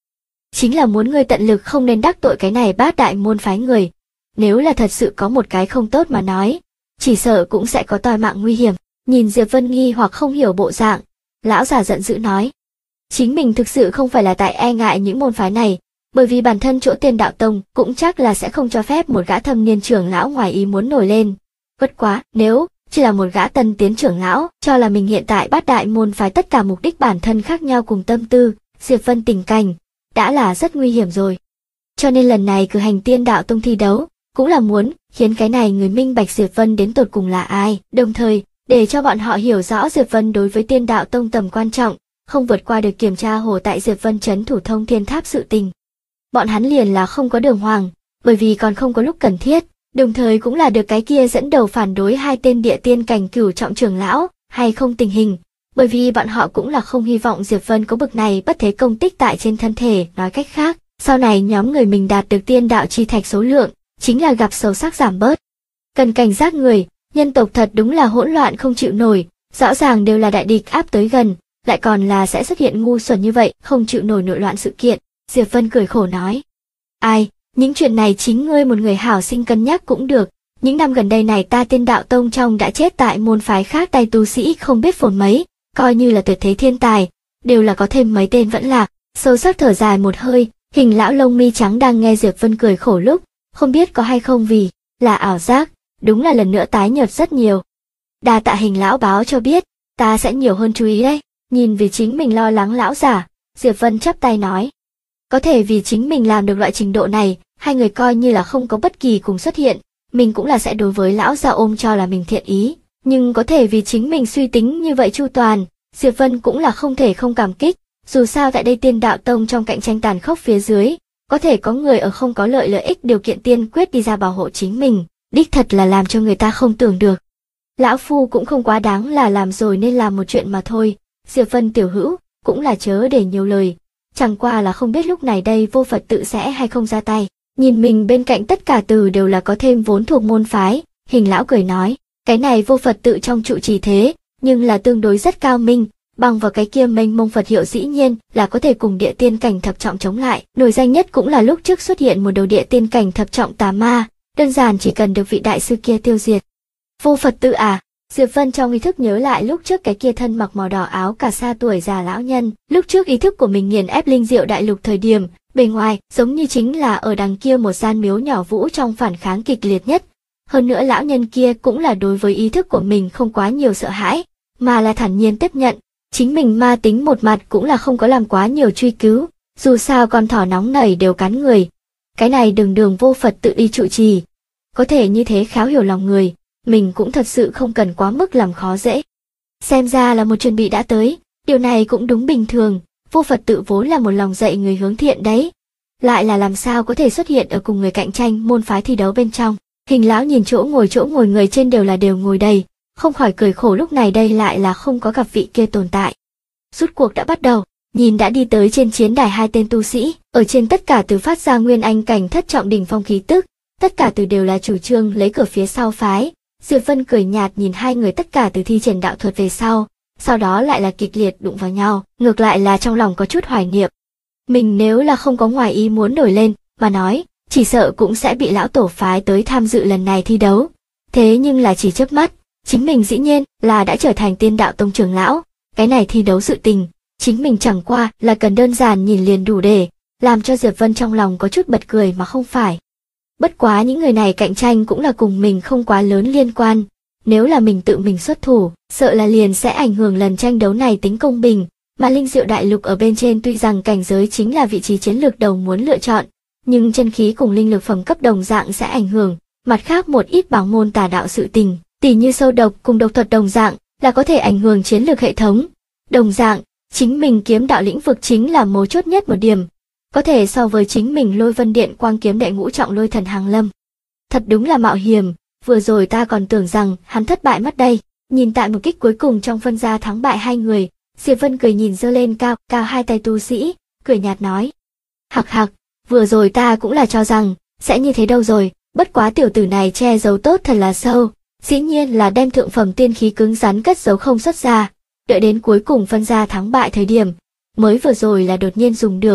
chính là muốn ngươi tận lực không nên đắc tội cái này bát đại môn phái người. Nếu là thật sự có một cái không tốt mà nói, chỉ sợ cũng sẽ có toi mạng nguy hiểm. Nhìn Diệp Vân nghi hoặc không hiểu bộ dạng, lão già giận dữ nói. Chính mình thực sự không phải là tại e ngại những môn phái này, bởi vì bản thân chỗ Tiên Đạo Tông cũng chắc là sẽ không cho phép một gã thâm niên trưởng lão ngoài ý muốn nổi lên. Bất quá, nếu chỉ là một gã tân tiến trưởng lão, cho là mình hiện tại bát đại môn phái tất cả mục đích bản thân khác nhau cùng tâm tư, Diệp Vân tình cảnh, đã là rất nguy hiểm rồi. Cho nên lần này cử hành Tiên Đạo Tông thi đấu, cũng là muốn khiến cái này người minh bạch Diệp Vân đến tột cùng là ai, đồng thời để cho bọn họ hiểu rõ Diệp Vân đối với Tiên Đạo Tông tầm quan trọng, không vượt qua được kiểm tra hồ tại Diệp Vân trấn thủ Thông Thiên Tháp sự tình. Bọn hắn liền là không có đường hoàng, bởi vì còn không có lúc cần thiết, đồng thời cũng là được cái kia dẫn đầu phản đối hai tên địa tiên cảnh cửu trọng trưởng lão, hay không tình hình, bởi vì bọn họ cũng là không hy vọng Diệp Vân có bực này bất thế công tích tại trên thân thể, nói cách khác, sau này nhóm người mình đạt được tiên đạo chi thạch số lượng, chính là gặp sâu sắc giảm bớt. Cần cảnh giác người, nhân tộc thật đúng là hỗn loạn không chịu nổi, rõ ràng đều là đại địch áp tới gần, lại còn là sẽ xuất hiện ngu xuẩn như vậy, không chịu nổi nội loạn sự kiện. Diệp Vân cười khổ nói. Ai, những chuyện này chính ngươi một người hảo sinh cân nhắc cũng được, những năm gần đây này ta Tiên Đạo Tông trong đã chết tại môn phái khác tay tu sĩ không biết phồn mấy, coi như là tuyệt thế thiên tài, đều là có thêm mấy tên vẫn lạc. Sâu sắc thở dài một hơi, Hình lão lông mi trắng đang nghe Diệp Vân cười khổ lúc, không biết có hay không vì là ảo giác, đúng là lần nữa tái nhợt rất nhiều. Đa tạ Hình lão báo cho biết, ta sẽ nhiều hơn chú ý đấy. Nhìn vì chính mình lo lắng lão giả, Diệp Vân chắp tay nói. Có thể vì chính mình làm được loại trình độ này, hai người coi như là không có bất kỳ cùng xuất hiện, mình cũng là sẽ đối với lão già ôm cho là mình thiện ý, nhưng có thể vì chính mình suy tính như vậy chu toàn, Diệp Vân cũng là không thể không cảm kích, dù sao tại đây Tiên Đạo Tông trong cạnh tranh tàn khốc phía dưới, có thể có người ở không có lợi ích điều kiện tiên quyết đi ra bảo hộ chính mình, đích thật là làm cho người ta không tưởng được. Lão phu cũng không quá đáng là làm rồi nên làm một chuyện mà thôi, Diệp Vân tiểu hữu, cũng là chớ để nhiều lời, chẳng qua là không biết lúc này đây Vô Phật tự sẽ hay không ra tay. Nhìn mình bên cạnh tất cả từ đều là có thêm vốn thuộc môn phái, Hình lão cười nói, cái này Vô Phật tự trong trụ trì thế, nhưng là tương đối rất cao minh, bằng vào cái kia mênh mông Phật hiệu dĩ nhiên là có thể cùng địa tiên cảnh thập trọng chống lại. Nổi danh nhất cũng là lúc trước xuất hiện một đầu địa tiên cảnh thập trọng tà ma, đơn giản chỉ cần được vị đại sư kia tiêu diệt. Vô Phật tự à? Diệp Vân trong ý thức nhớ lại lúc trước cái kia thân mặc màu đỏ áo cà sa tuổi già lão nhân, lúc trước ý thức của mình nghiền ép linh diệu đại lục thời điểm, bề ngoài giống như chính là ở đằng kia một gian miếu nhỏ vũ trong phản kháng kịch liệt nhất. Hơn nữa lão nhân kia cũng là đối với ý thức của mình không quá nhiều sợ hãi, mà là thản nhiên tiếp nhận, chính mình ma tính một mặt cũng là không có làm quá nhiều truy cứu, dù sao con thỏ nóng nảy đều cắn người. Cái này đường Vô Phật tự đi trụ trì, có thể như thế khéo hiểu lòng người, mình cũng thật sự không cần quá mức làm khó dễ. Xem ra là một chuẩn bị đã tới, điều này cũng đúng bình thường, Vô Phật tự vốn là một lòng dạy người hướng thiện đấy. Lại là làm sao có thể xuất hiện ở cùng người cạnh tranh môn phái thi đấu bên trong. Hình lão nhìn chỗ ngồi người trên đều ngồi đầy, không khỏi cười khổ lúc này đây lại là không có gặp vị kia tồn tại. Rút cuộc đã bắt đầu, nhìn đã đi tới trên chiến đài hai tên tu sĩ, ở trên tất cả từ phát ra nguyên anh cảnh thất trọng đỉnh phong khí tức, tất cả từ đều là chủ trương lấy cửa phía sau phái. Diệp Vân cười nhạt nhìn hai người tất cả từ thi triển đạo thuật về sau đó lại là kịch liệt đụng vào nhau, ngược lại là trong lòng có chút hoài niệm. Mình nếu là không có ngoài ý muốn nổi lên, mà nói, chỉ sợ cũng sẽ bị lão tổ phái tới tham dự lần này thi đấu. Thế nhưng là chỉ chớp mắt, chính mình dĩ nhiên là đã trở thành Tiên Đạo Tông trưởng lão, cái này thi đấu sự tình, chính mình chẳng qua là cần đơn giản nhìn liền đủ để làm cho Diệp Vân trong lòng có chút bật cười mà không phải. Bất quá những người này cạnh tranh cũng là cùng mình không quá lớn liên quan, nếu là mình tự mình xuất thủ, sợ là liền sẽ ảnh hưởng lần tranh đấu này tính công bình, mà linh diệu đại lục ở bên trên tuy rằng cảnh giới chính là vị trí chiến lược đầu muốn lựa chọn, nhưng chân khí cùng linh lực phẩm cấp đồng dạng sẽ ảnh hưởng, mặt khác một ít bảng môn tà đạo sự tình, tỉ như sâu độc cùng độc thuật đồng dạng, là có thể ảnh hưởng chiến lược hệ thống. Đồng dạng, chính mình kiếm đạo lĩnh vực chính là mấu chốt nhất một điểm, có thể so với chính mình Lôi Vân Điện quang kiếm đệ ngũ trọng Lôi Thần Hàng Lâm. Thật đúng là mạo hiểm, vừa rồi ta còn tưởng rằng hắn thất bại mất đây. Nhìn tại một kích cuối cùng trong phân ra thắng bại hai người, Diệp Vân cười nhìn giơ lên cao hai tay tu sĩ, cười nhạt nói. Hặc hặc, vừa rồi ta cũng là cho rằng sẽ như thế đâu rồi, bất quá tiểu tử này che giấu tốt thật là sâu, dĩ nhiên là đem thượng phẩm tiên khí cứng rắn cất giấu không xuất ra, đợi đến cuối cùng phân ra thắng bại thời điểm, mới vừa rồi là đột nhiên dùng được.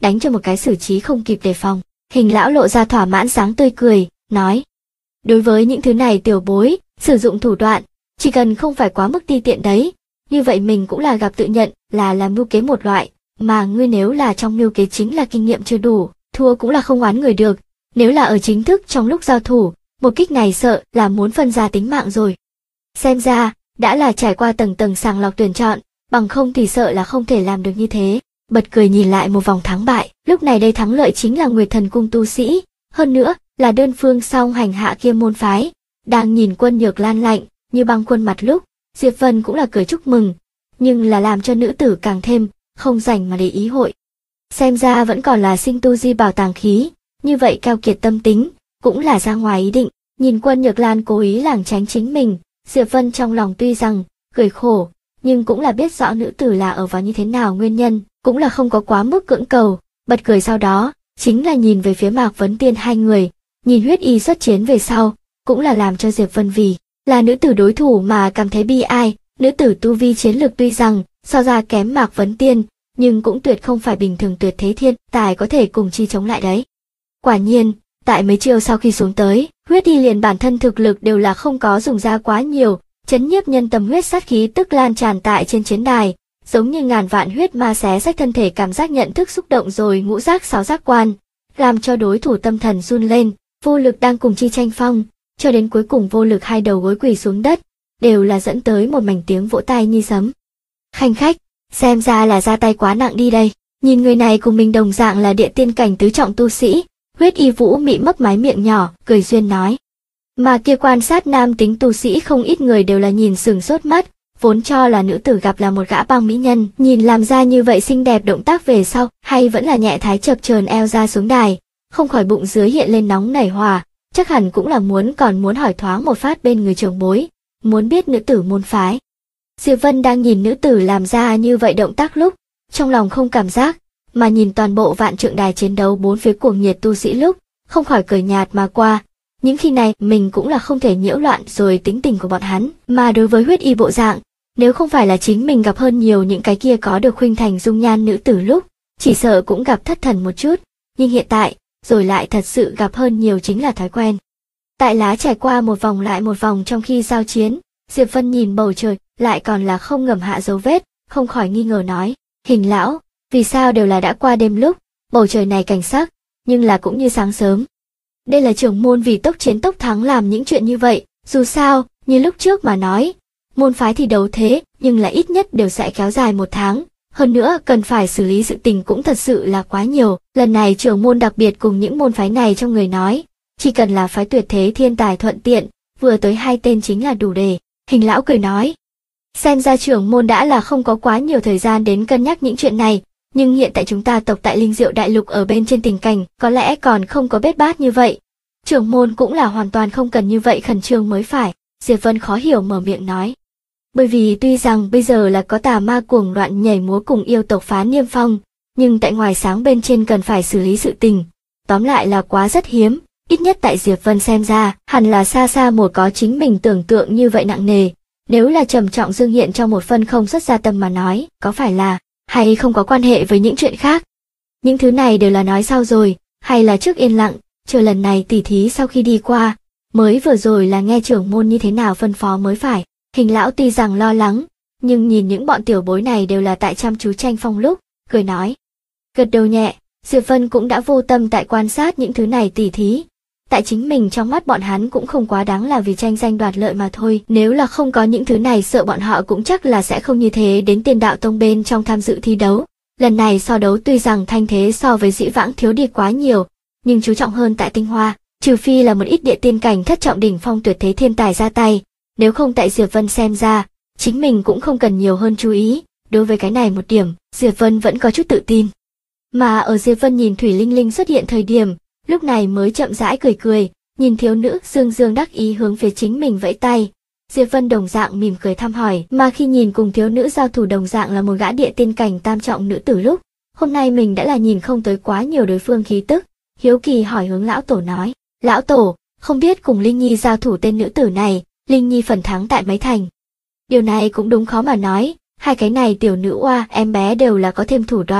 đánh cho một cái xử trí không kịp đề phòng. Hình lão lộ ra thỏa mãn sáng tươi cười, nói. Đối với những thứ này tiểu bối, sử dụng thủ đoạn, chỉ cần không phải quá mức ti tiện đấy, như vậy mình cũng là gặp tự nhận là làm mưu kế một loại, mà ngươi nếu là trong mưu kế chính là kinh nghiệm chưa đủ, thua cũng là không oán người được, nếu là ở chính thức trong lúc giao thủ, một kích này sợ là muốn phân ra tính mạng rồi. Xem ra, đã là trải qua tầng tầng sàng lọc tuyển chọn, bằng không thì sợ là không thể làm được như thế. Bật cười nhìn lại một vòng thắng bại, lúc này đây thắng lợi chính là Nguyệt Thần Cung tu sĩ, hơn nữa là đơn phương song hành hạ kia môn phái. Đang nhìn Quân Nhược Lan lạnh như băng khuôn mặt lúc, Diệp Vân cũng là cười chúc mừng, nhưng là làm cho nữ tử càng thêm không rảnh mà để ý hội. Xem ra vẫn còn là sinh tu di bảo tàng khí, như vậy keo kiệt tâm tính, cũng là ra ngoài ý định. Nhìn Quân Nhược Lan cố ý lảng tránh chính mình, Diệp Vân trong lòng tuy rằng cười khổ, nhưng cũng là biết rõ nữ tử là ở vào như thế nào nguyên nhân, cũng là không có quá mức cưỡng cầu. Bật cười sau đó, chính là nhìn về phía Mạc Vấn Tiên hai người, nhìn huyết y xuất chiến về sau, cũng là làm cho Diệp Vân vì là nữ tử đối thủ mà cảm thấy bi ai. Nữ tử tu vi chiến lực tuy rằng so ra kém Mạc Vấn Tiên, nhưng cũng tuyệt không phải bình thường tuyệt thế thiên tài có thể cùng chi chống lại đấy. Quả nhiên, tại mấy chiêu sau khi xuống tới, huyết y liền bản thân thực lực đều là không có dùng ra quá nhiều, chấn nhiếp nhân tâm huyết sát khí tức lan tràn tại trên chiến đài, giống như ngàn vạn huyết ma xé rách thân thể, cảm giác nhận thức xúc động rồi ngũ giác sáu giác quan, làm cho đối thủ tâm thần run lên, vô lực đang cùng chi tranh phong, cho đến cuối cùng vô lực hai đầu gối quỳ xuống đất, đều là dẫn tới một mảnh tiếng vỗ tay như sấm. Khanh khách, xem ra là ra tay quá nặng đi đây. Nhìn người này cùng mình đồng dạng là địa tiên cảnh tứ trọng tu sĩ, huyết y vũ mị mấp mái miệng nhỏ, cười duyên nói. Mà kia quan sát nam tính tu sĩ không ít người đều là nhìn sừng sốt mắt, vốn cho là nữ tử gặp là một gã băng mỹ nhân, nhìn làm ra như vậy xinh đẹp động tác về sau, hay vẫn là nhẹ thái chập chờn eo ra xuống đài, không khỏi bụng dưới hiện lên nóng nảy hòa, chắc hẳn cũng là còn muốn hỏi thoáng một phát bên người trưởng bối, muốn biết nữ tử môn phái. Diệp Vân đang nhìn nữ tử làm ra như vậy động tác lúc, trong lòng không cảm giác, mà nhìn toàn bộ vạn trượng đài chiến đấu bốn phía cuồng nhiệt tu sĩ lúc, không khỏi cười nhạt mà qua. Những khi này mình cũng là không thể nhiễu loạn rồi tính tình của bọn hắn, mà đối với huyết y bộ dạng, nếu không phải là chính mình gặp hơn nhiều những cái kia có được khuynh thành dung nhan nữ tử lúc, chỉ sợ cũng gặp thất thần một chút, nhưng hiện tại, rồi lại thật sự gặp hơn nhiều chính là thói quen. Tại lá trải qua một vòng lại một vòng trong khi giao chiến, Diệp Vân nhìn bầu trời, lại còn là không ngầm hạ dấu vết, không khỏi nghi ngờ nói, Hình lão, vì sao đều là đã qua đêm lúc, bầu trời này cảnh sắc, nhưng là cũng như sáng sớm. Đây là trưởng môn vì tốc chiến tốc thắng làm những chuyện như vậy, dù sao, như lúc trước mà nói, môn phái thì đấu thế, nhưng là ít nhất đều sẽ kéo dài một tháng, hơn nữa cần phải xử lý sự tình cũng thật sự là quá nhiều, lần này trưởng môn đặc biệt cùng những môn phái này trong người nói, chỉ cần là phái tuyệt thế thiên tài thuận tiện, vừa tới 2 tên chính là đủ để. Hình lão cười nói, xem ra trưởng môn đã là không có quá nhiều thời gian đến cân nhắc những chuyện này, nhưng hiện tại chúng ta tộc tại Linh Diệu Đại Lục ở bên trên tình cảnh có lẽ còn không có bết bát như vậy. Trưởng môn cũng là hoàn toàn không cần như vậy khẩn trương mới phải. Diệp Vân khó hiểu mở miệng nói. Bởi vì tuy rằng bây giờ là có tà ma cuồng loạn nhảy múa cùng yêu tộc phá niêm phong, nhưng tại ngoài sáng bên trên cần phải xử lý sự tình. Tóm lại là quá rất hiếm, ít nhất tại Diệp Vân xem ra, hẳn là xa xa một có chính mình tưởng tượng như vậy nặng nề. Nếu là trầm trọng dương hiện trong một phân không xuất ra tâm mà nói, có phải là, hay không có quan hệ với những chuyện khác? Những thứ này đều là nói sau rồi, hay là trước yên lặng, chờ lần này tỉ thí sau khi đi qua, mới vừa rồi là nghe trưởng môn như thế nào phân phó mới phải. Hình lão tuy rằng lo lắng, nhưng nhìn những bọn tiểu bối này đều là tại chăm chú tranh phong lúc, cười nói. Gật đầu nhẹ, Diệp Vân cũng đã vô tâm tại quan sát những thứ này tỉ thí. Tại chính mình trong mắt bọn hắn cũng không quá đáng là vì tranh danh đoạt lợi mà thôi. Nếu là không có những thứ này sợ bọn họ cũng chắc là sẽ không như thế đến Tiên Đạo Tông bên trong tham dự thi đấu. Lần này so đấu tuy rằng thanh thế so với dĩ vãng thiếu đi quá nhiều, nhưng chú trọng hơn tại tinh hoa, trừ phi là một ít địa tiên cảnh thất trọng đỉnh phong tuyệt thế thiên tài ra tay. Nếu không tại Diệp Vân xem ra, chính mình cũng không cần nhiều hơn chú ý, đối với cái này một điểm, Diệp Vân vẫn có chút tự tin. Mà ở Diệp Vân nhìn Thủy Linh Linh xuất hiện thời điểm, lúc này mới chậm rãi cười cười, nhìn thiếu nữ dương dương đắc ý hướng phía chính mình vẫy tay. Diệp Vân đồng dạng mỉm cười thăm hỏi, mà khi nhìn cùng thiếu nữ giao thủ đồng dạng là một gã địa tiên cảnh tam trọng nữ tử lúc, hôm nay mình đã là nhìn không tới quá nhiều đối phương khí tức, hiếu kỳ hỏi hướng lão tổ nói, lão tổ, không biết cùng Linh Nhi giao thủ tên nữ tử này, Linh Nhi phần thắng tại mấy thành. Điều này cũng đúng khó mà nói, hai cái này tiểu nữ oa em bé đều là có thêm thủ đoạn,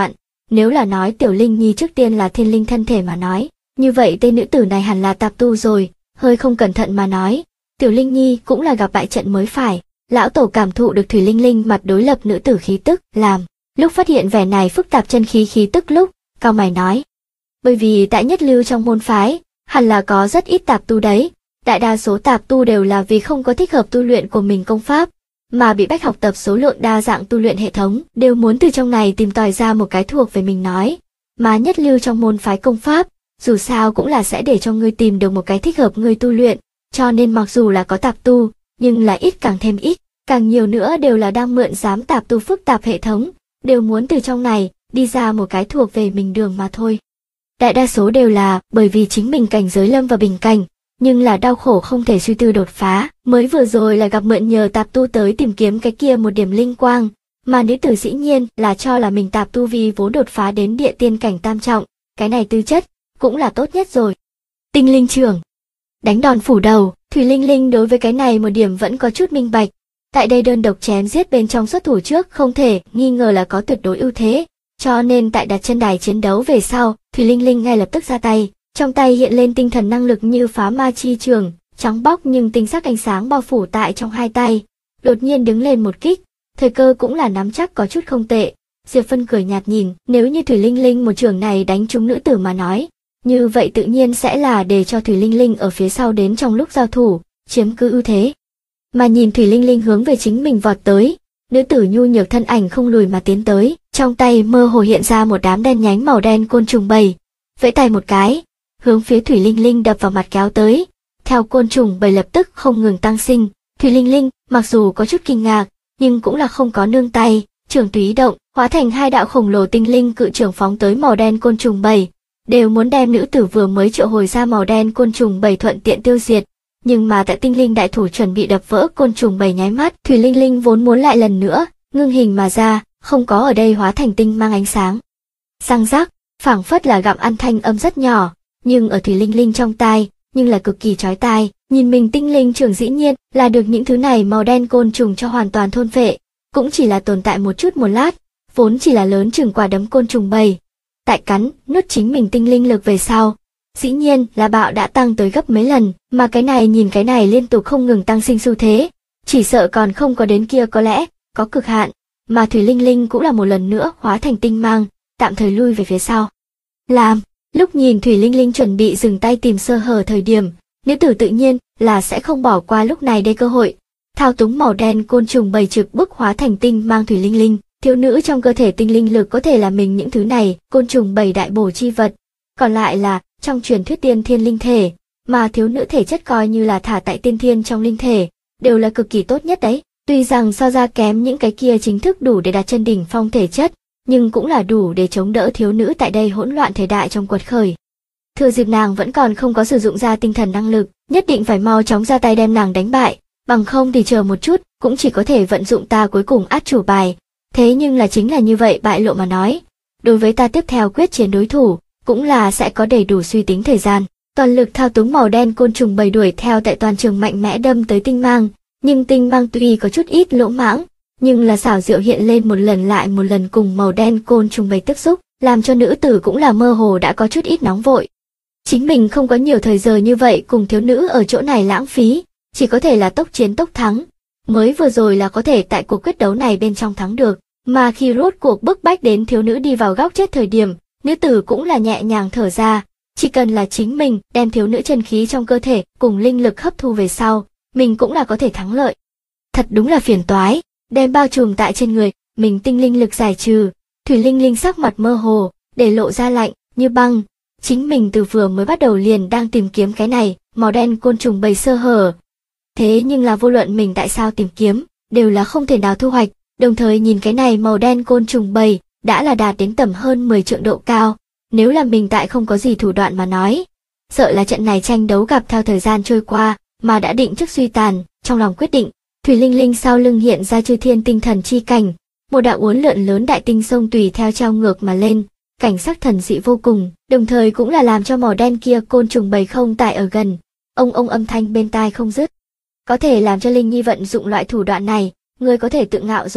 Nếu là nói Tiểu Linh Nhi trước tiên là thiên linh thân thể mà nói, như vậy tên nữ tử này hẳn là tạp tu rồi, hơi không cẩn thận mà nói, Tiểu Linh Nhi cũng là gặp bại trận mới phải. Lão tổ cảm thụ được Thủy Linh Linh mặt đối lập nữ tử khí tức, làm lúc phát hiện vẻ này phức tạp chân khí tức lúc, cao mày nói. Bởi vì tại nhất lưu trong môn phái, hẳn là có rất ít tạp tu đấy, đại đa số tạp tu đều là vì không có thích hợp tu luyện của mình công pháp, mà bị bách học tập số lượng đa dạng tu luyện hệ thống, đều muốn từ trong này tìm tòi ra một cái thuộc về mình nói. Mà nhất lưu trong môn phái công pháp, dù sao cũng là sẽ để cho ngươi tìm được một cái thích hợp ngươi tu luyện, cho nên mặc dù là có tạp tu, nhưng là ít càng thêm ít, càng nhiều nữa đều là đang mượn giám tạp tu phức tạp hệ thống, đều muốn từ trong này đi ra một cái thuộc về mình đường mà thôi. Đại đa số đều là bởi vì chính mình cảnh giới lâm vào bình cảnh, nhưng là đau khổ không thể suy tư đột phá, mới vừa rồi là gặp mượn nhờ tạp tu tới tìm kiếm cái kia một điểm linh quang, mà nữ tử dĩ nhiên là cho là mình tạp tu vì vốn đột phá đến địa tiên cảnh tam trọng, cái này tư chất cũng là tốt nhất rồi. Tinh linh trưởng đánh đòn phủ đầu, Thủy Linh Linh đối với cái này một điểm vẫn có chút minh bạch. Tại đây đơn độc chém giết bên trong xuất thủ trước không thể nghi ngờ là có tuyệt đối ưu thế, cho nên tại đặt chân đài chiến đấu về sau, Thủy Linh Linh ngay lập tức ra tay, trong tay hiện lên tinh thần năng lực như phá ma chi trường, trắng bóc nhưng tinh sắc ánh sáng bao phủ tại trong hai tay, đột nhiên đứng lên một kích, thời cơ cũng là nắm chắc có chút không tệ. Diệp Phân cười nhạt nhìn, nếu như Thủy Linh Linh một trường này đánh trúng nữ tử mà nói, như vậy tự nhiên sẽ là để cho Thủy Linh Linh ở phía sau đến trong lúc giao thủ, chiếm cứ ưu thế. Mà nhìn Thủy Linh Linh hướng về chính mình vọt tới, nữ tử nhu nhược thân ảnh không lùi mà tiến tới, trong tay mơ hồ hiện ra một đám đen nhánh màu đen côn trùng bầy, vẫy tay một cái, hướng phía Thủy Linh Linh đập vào mặt kéo tới. Theo côn trùng bầy lập tức không ngừng tăng sinh, Thủy Linh Linh mặc dù có chút kinh ngạc, nhưng cũng là không có nương tay, trường tùy động, hóa thành hai đạo khổng lồ tinh linh cự trường phóng tới màu đen côn trùng bầy, đều muốn đem nữ tử vừa mới triệu hồi ra màu đen côn trùng bầy thuận tiện tiêu diệt. Nhưng mà tại tinh linh đại thủ chuẩn bị đập vỡ côn trùng bầy nháy mắt, Thủy Linh Linh vốn muốn lại lần nữa ngưng hình mà ra, không có ở đây hóa thành tinh mang ánh sáng. Răng rắc, phảng phất là gặm ăn thanh âm rất nhỏ, nhưng ở Thủy Linh Linh trong tai, nhưng là cực kỳ chói tai. Nhìn mình tinh linh trưởng dĩ nhiên là được những thứ này màu đen côn trùng cho hoàn toàn thôn phệ, cũng chỉ là tồn tại một chút một lát, vốn chỉ là lớn chừng quả đấm côn trùng bầy. Tại cắn nuốt chính mình tinh linh lực về sau, dĩ nhiên là bạo đã tăng tới gấp mấy lần, mà cái này nhìn cái này liên tục không ngừng tăng sinh xu thế, chỉ sợ còn không có đến kia có lẽ có cực hạn, mà Thủy Linh Linh cũng là một lần nữa hóa thành tinh mang, tạm thời lui về phía sau. Lúc nhìn Thủy Linh Linh chuẩn bị dừng tay tìm sơ hở thời điểm, nữ tử tự nhiên là sẽ không bỏ qua lúc này đây cơ hội, thao túng màu đen côn trùng bầy trực bức hóa thành tinh mang Thủy Linh Linh. Thiếu nữ trong cơ thể tinh linh lực có thể là mình những thứ này côn trùng bầy đại bổ chi vật, còn lại là trong truyền thuyết tiên thiên linh thể, mà thiếu nữ thể chất coi như là thả tại tiên thiên trong linh thể, đều là cực kỳ tốt nhất đấy. Tuy rằng so ra kém những cái kia chính thức đủ để đặt chân đỉnh phong thể chất, nhưng cũng là đủ để chống đỡ thiếu nữ tại đây hỗn loạn thời đại trong quật khởi. Thừa dịp nàng vẫn còn không có sử dụng ra tinh thần năng lực, nhất định phải mau chóng ra tay đem nàng đánh bại, bằng không thì chờ một chút, cũng chỉ có thể vận dụng ta cuối cùng át chủ bài. Thế nhưng là chính là như vậy bại lộ mà nói, đối với ta tiếp theo quyết chiến đối thủ, cũng là sẽ có đầy đủ suy tính thời gian. Toàn lực thao túng màu đen côn trùng bầy đuổi theo tại toàn trường mạnh mẽ đâm tới tinh mang, nhưng tinh mang tuy có chút ít lỗ mãng, nhưng là xảo diệu hiện lên một lần lại một lần cùng màu đen côn trùng bầy tiếp xúc, làm cho nữ tử cũng là mơ hồ đã có chút ít nóng vội. Chính mình không có nhiều thời giờ như vậy cùng thiếu nữ ở chỗ này lãng phí, chỉ có thể là tốc chiến tốc thắng. Mới vừa rồi là có thể tại cuộc quyết đấu này bên trong thắng được, mà khi rốt cuộc bức bách đến thiếu nữ đi vào góc chết thời điểm, nữ tử cũng là nhẹ nhàng thở ra, chỉ cần là chính mình đem thiếu nữ chân khí trong cơ thể cùng linh lực hấp thu về sau, mình cũng là có thể thắng lợi. Thật đúng là phiền toái, đem bao trùm tại trên người, mình tinh linh lực giải trừ, Thủy Linh Linh sắc mặt mơ hồ, để lộ ra lạnh, như băng, chính mình từ vừa mới bắt đầu liền đang tìm kiếm cái này, màu đen côn trùng bầy sơ hở. Thế nhưng là vô luận mình tại sao tìm kiếm, đều là không thể nào thu hoạch, đồng thời nhìn cái này màu đen côn trùng bầy, đã là đạt đến tầm hơn 10 trượng độ cao, nếu là mình tại không có gì thủ đoạn mà nói, sợ là trận này tranh đấu gặp theo thời gian trôi qua, mà đã định trước suy tàn, trong lòng quyết định, Thủy Linh Linh sau lưng hiện ra chư thiên tinh thần chi cảnh, một đạo uốn lượn lớn đại tinh sông tùy theo treo ngược mà lên, cảnh sắc thần dị vô cùng, đồng thời cũng là làm cho màu đen kia côn trùng bầy không tại ở gần, ông âm thanh bên tai không dứt. Có thể làm cho Linh Nhi vận dụng loại thủ đoạn này, người có thể tự ngạo rồi.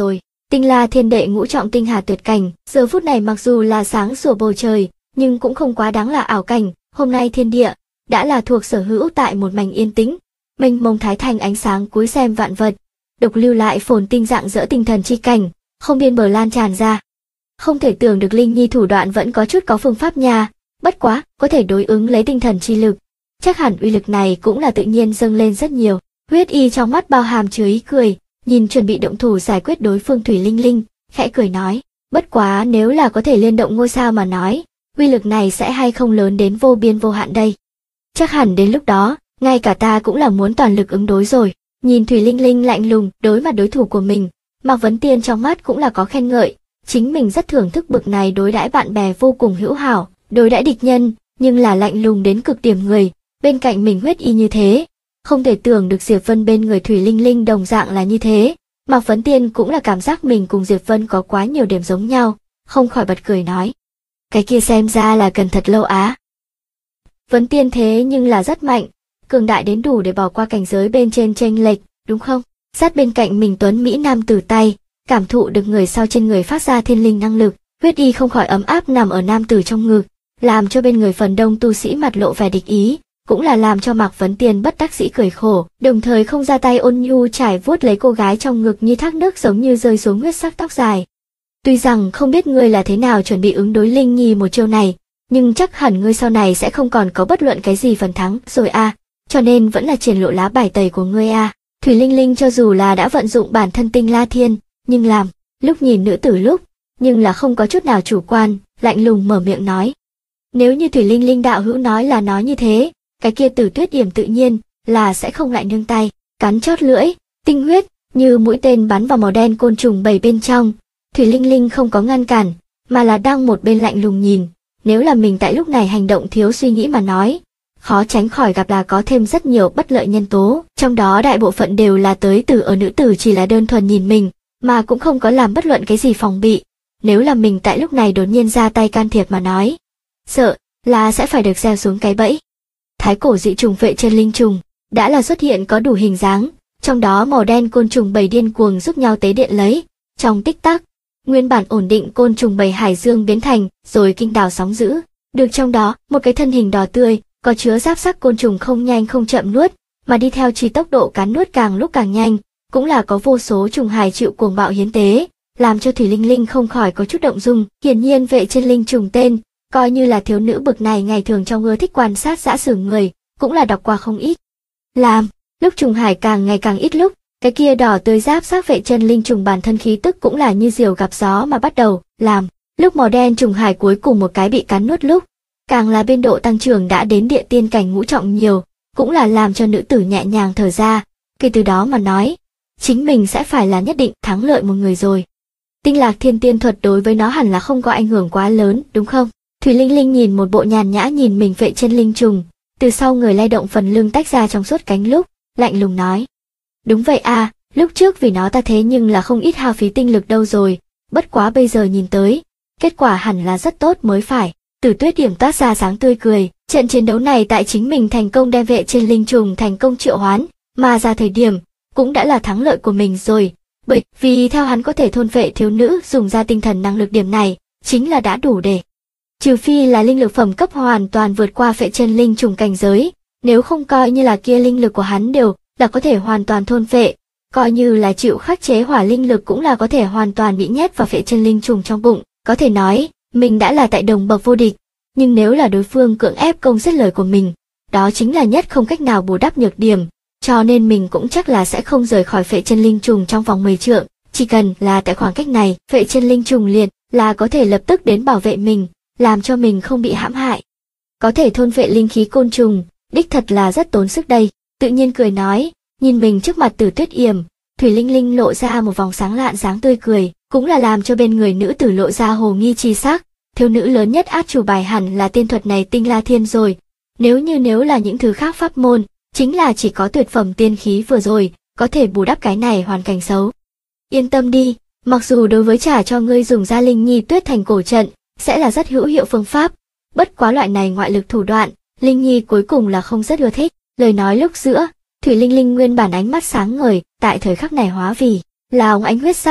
Tinh La Thiên đệ ngũ trọng tinh hà tuyệt cảnh, giờ phút này mặc dù là sáng sủa bầu trời, nhưng cũng không quá đáng là ảo cảnh, hôm nay thiên địa đã là thuộc sở hữu tại một mảnh yên tĩnh, mênh mông thái thành ánh sáng cúi xem vạn vật, độc lưu lại phồn tinh dạng dỡ tinh thần chi cảnh, không biên bờ lan tràn ra. Không thể tưởng được Linh Nhi thủ đoạn vẫn có chút có phương pháp nha, bất quá, có thể đối ứng lấy tinh thần chi lực. Chắc hẳn uy lực này cũng là tự nhiên dâng lên rất nhiều. Huyết Y trong mắt bao hàm chứa ý cười, nhìn chuẩn bị động thủ giải quyết đối phương Thủy Linh Linh, khẽ cười nói, bất quá nếu là có thể liên động ngôi sao mà nói, uy lực này sẽ hay không lớn đến vô biên vô hạn đây. Chắc hẳn đến lúc đó, ngay cả ta cũng là muốn toàn lực ứng đối rồi. Nhìn Thủy Linh Linh lạnh lùng đối mặt đối thủ của mình, Mạc Vấn Tiên trong mắt cũng là có khen ngợi, chính mình rất thưởng thức bực này đối đãi bạn bè vô cùng hữu hảo, đối đãi địch nhân, nhưng là lạnh lùng đến cực điểm người, bên cạnh mình Huyết Y như thế. Không thể tưởng được Diệp Vân bên người Thủy Linh Linh đồng dạng là như thế, Mạc Vấn Tiên cũng là cảm giác mình cùng Diệp Vân có quá nhiều điểm giống nhau, không khỏi bật cười nói. Cái kia xem ra là cần thật lâu á. Vấn Tiên thế nhưng là rất mạnh, cường đại đến đủ để bỏ qua cảnh giới bên trên chênh lệch, đúng không? Sát bên cạnh mình Tuấn Mỹ Nam tử tay, cảm thụ được người sau trên người phát ra thiên linh năng lực, Huyết Y không khỏi ấm áp nằm ở nam tử trong ngực, làm cho bên người phần đông tu sĩ mặt lộ vẻ địch ý, cũng là làm cho Mạc Vấn Tiên bất đắc dĩ cười khổ, đồng thời không ra tay ôn nhu trải vuốt lấy cô gái trong ngực như thác nước giống như rơi xuống huyết sắc tóc dài. Tuy rằng không biết ngươi là thế nào chuẩn bị ứng đối Linh Nhi một chiêu này, nhưng chắc hẳn ngươi sau này sẽ không còn có bất luận cái gì phần thắng rồi a, cho nên vẫn là triển lộ lá bài tẩy của ngươi a. Thủy Linh Linh cho dù là đã vận dụng bản thân Tinh La Thiên, nhưng làm lúc nhìn nữ tử lúc, nhưng là không có chút nào chủ quan, lạnh lùng mở miệng nói. Nếu như Thủy Linh Linh đạo hữu nói là nói như thế, cái kia Tử Tuyết Yểm tự nhiên là sẽ không lại nương tay, cắn chót lưỡi, tinh huyết như mũi tên bắn vào màu đen côn trùng bầy bên trong. Thủy Linh Linh không có ngăn cản, mà là đang một bên lạnh lùng nhìn, nếu là mình tại lúc này hành động thiếu suy nghĩ mà nói, khó tránh khỏi gặp là có thêm rất nhiều bất lợi nhân tố, trong đó đại bộ phận đều là tới từ ở nữ tử chỉ là đơn thuần nhìn mình, mà cũng không có làm bất luận cái gì phòng bị. Nếu là mình tại lúc này đột nhiên ra tay can thiệp mà nói, sợ là sẽ phải được gieo xuống cái bẫy. Thái cổ dị trùng Vệ Chân Linh trùng đã là xuất hiện có đủ hình dáng, trong đó màu đen côn trùng bầy điên cuồng giúp nhau tế điện lấy, trong tích tắc, nguyên bản ổn định côn trùng bầy hải dương biến thành rồi kinh đảo sóng dữ, được trong đó một cái thân hình đỏ tươi, có chứa giáp sắc côn trùng không nhanh không chậm nuốt, mà đi theo chỉ tốc độ cắn nuốt càng lúc càng nhanh, cũng là có vô số trùng hài chịu cuồng bạo hiến tế, làm cho Thủy Linh Linh không khỏi có chút động dung. Hiển nhiên Vệ Chân Linh trùng tên, coi như là thiếu nữ bực này ngày thường trong ưa thích quan sát dã sử người, cũng là đọc qua không ít. Làm lúc trùng hải càng ngày càng ít lúc, cái kia đỏ tươi giáp sắc Vệ Chân Linh trùng bản thân khí tức cũng là như diều gặp gió mà bắt đầu làm. Lúc màu đen trùng hải cuối cùng một cái bị cắn nuốt lúc, càng là biên độ tăng trưởng đã đến địa tiên cảnh ngũ trọng nhiều, cũng là làm cho nữ tử nhẹ nhàng thở ra. Kể từ đó mà nói, chính mình sẽ phải là nhất định thắng lợi một người rồi. Tinh Lạc Thiên Tiên thuật đối với nó hẳn là không có ảnh hưởng quá lớn, đúng không? Thủy Linh Linh nhìn một bộ nhàn nhã nhìn mình Vệ Chân Linh trùng, từ sau người lay động phần lưng tách ra trong suốt cánh lúc, lạnh lùng nói. Đúng vậy à, lúc trước vì nó ta thế nhưng là không ít hao phí tinh lực đâu rồi, bất quá bây giờ nhìn tới, kết quả hẳn là rất tốt mới phải. Tử Tuyết Yểm toát ra sáng tươi cười, trận chiến đấu này tại chính mình thành công đem Vệ Chân Linh trùng thành công triệu hoán, mà ra thời điểm, cũng đã là thắng lợi của mình rồi, bởi vì theo hắn có thể thôn vệ thiếu nữ dùng ra tinh thần năng lực điểm này, chính là đã đủ để. Trừ phi là linh lực phẩm cấp hoàn toàn vượt qua Vệ Chân Linh trùng cảnh giới, nếu không coi như là kia linh lực của hắn đều là có thể hoàn toàn thôn vệ, coi như là chịu khắc chế hỏa linh lực cũng là có thể hoàn toàn bị nhét vào Vệ Chân Linh trùng trong bụng, có thể nói, mình đã là tại đồng bậc vô địch, nhưng nếu là đối phương cưỡng ép công giết lời của mình, đó chính là nhất không cách nào bù đắp nhược điểm, cho nên mình cũng chắc là sẽ không rời khỏi Vệ Chân Linh trùng trong vòng 10 trượng, chỉ cần là tại khoảng cách này, Vệ Chân Linh trùng liền là có thể lập tức đến bảo vệ mình, làm cho mình không bị hãm hại. Có thể thôn vệ linh khí côn trùng, đích thật là rất tốn sức đây, tự nhiên cười nói, nhìn mình trước mặt Tử Tuyết Yểm, Thủy Linh Linh lộ ra một vòng sáng lạn dáng tươi cười, cũng là làm cho bên người nữ tử lộ ra hồ nghi chi sắc, thiếu nữ lớn nhất át chủ bài hẳn là tiên thuật này Tinh La Thiên rồi, nếu là những thứ khác pháp môn, chính là chỉ có tuyệt phẩm tiên khí vừa rồi, có thể bù đắp cái này hoàn cảnh xấu. Yên tâm đi, mặc dù đối với trả cho ngươi dùng ra Linh Nhi Tuyết thành cổ trận, sẽ là rất hữu hiệu phương pháp, bất quá loại này ngoại lực thủ đoạn, Linh Nhi cuối cùng là không rất ưa thích. Lời nói lúc giữa, Thủy Linh Linh nguyên bản ánh mắt sáng ngời, tại thời khắc này hóa vì là óng ánh huyết sắc,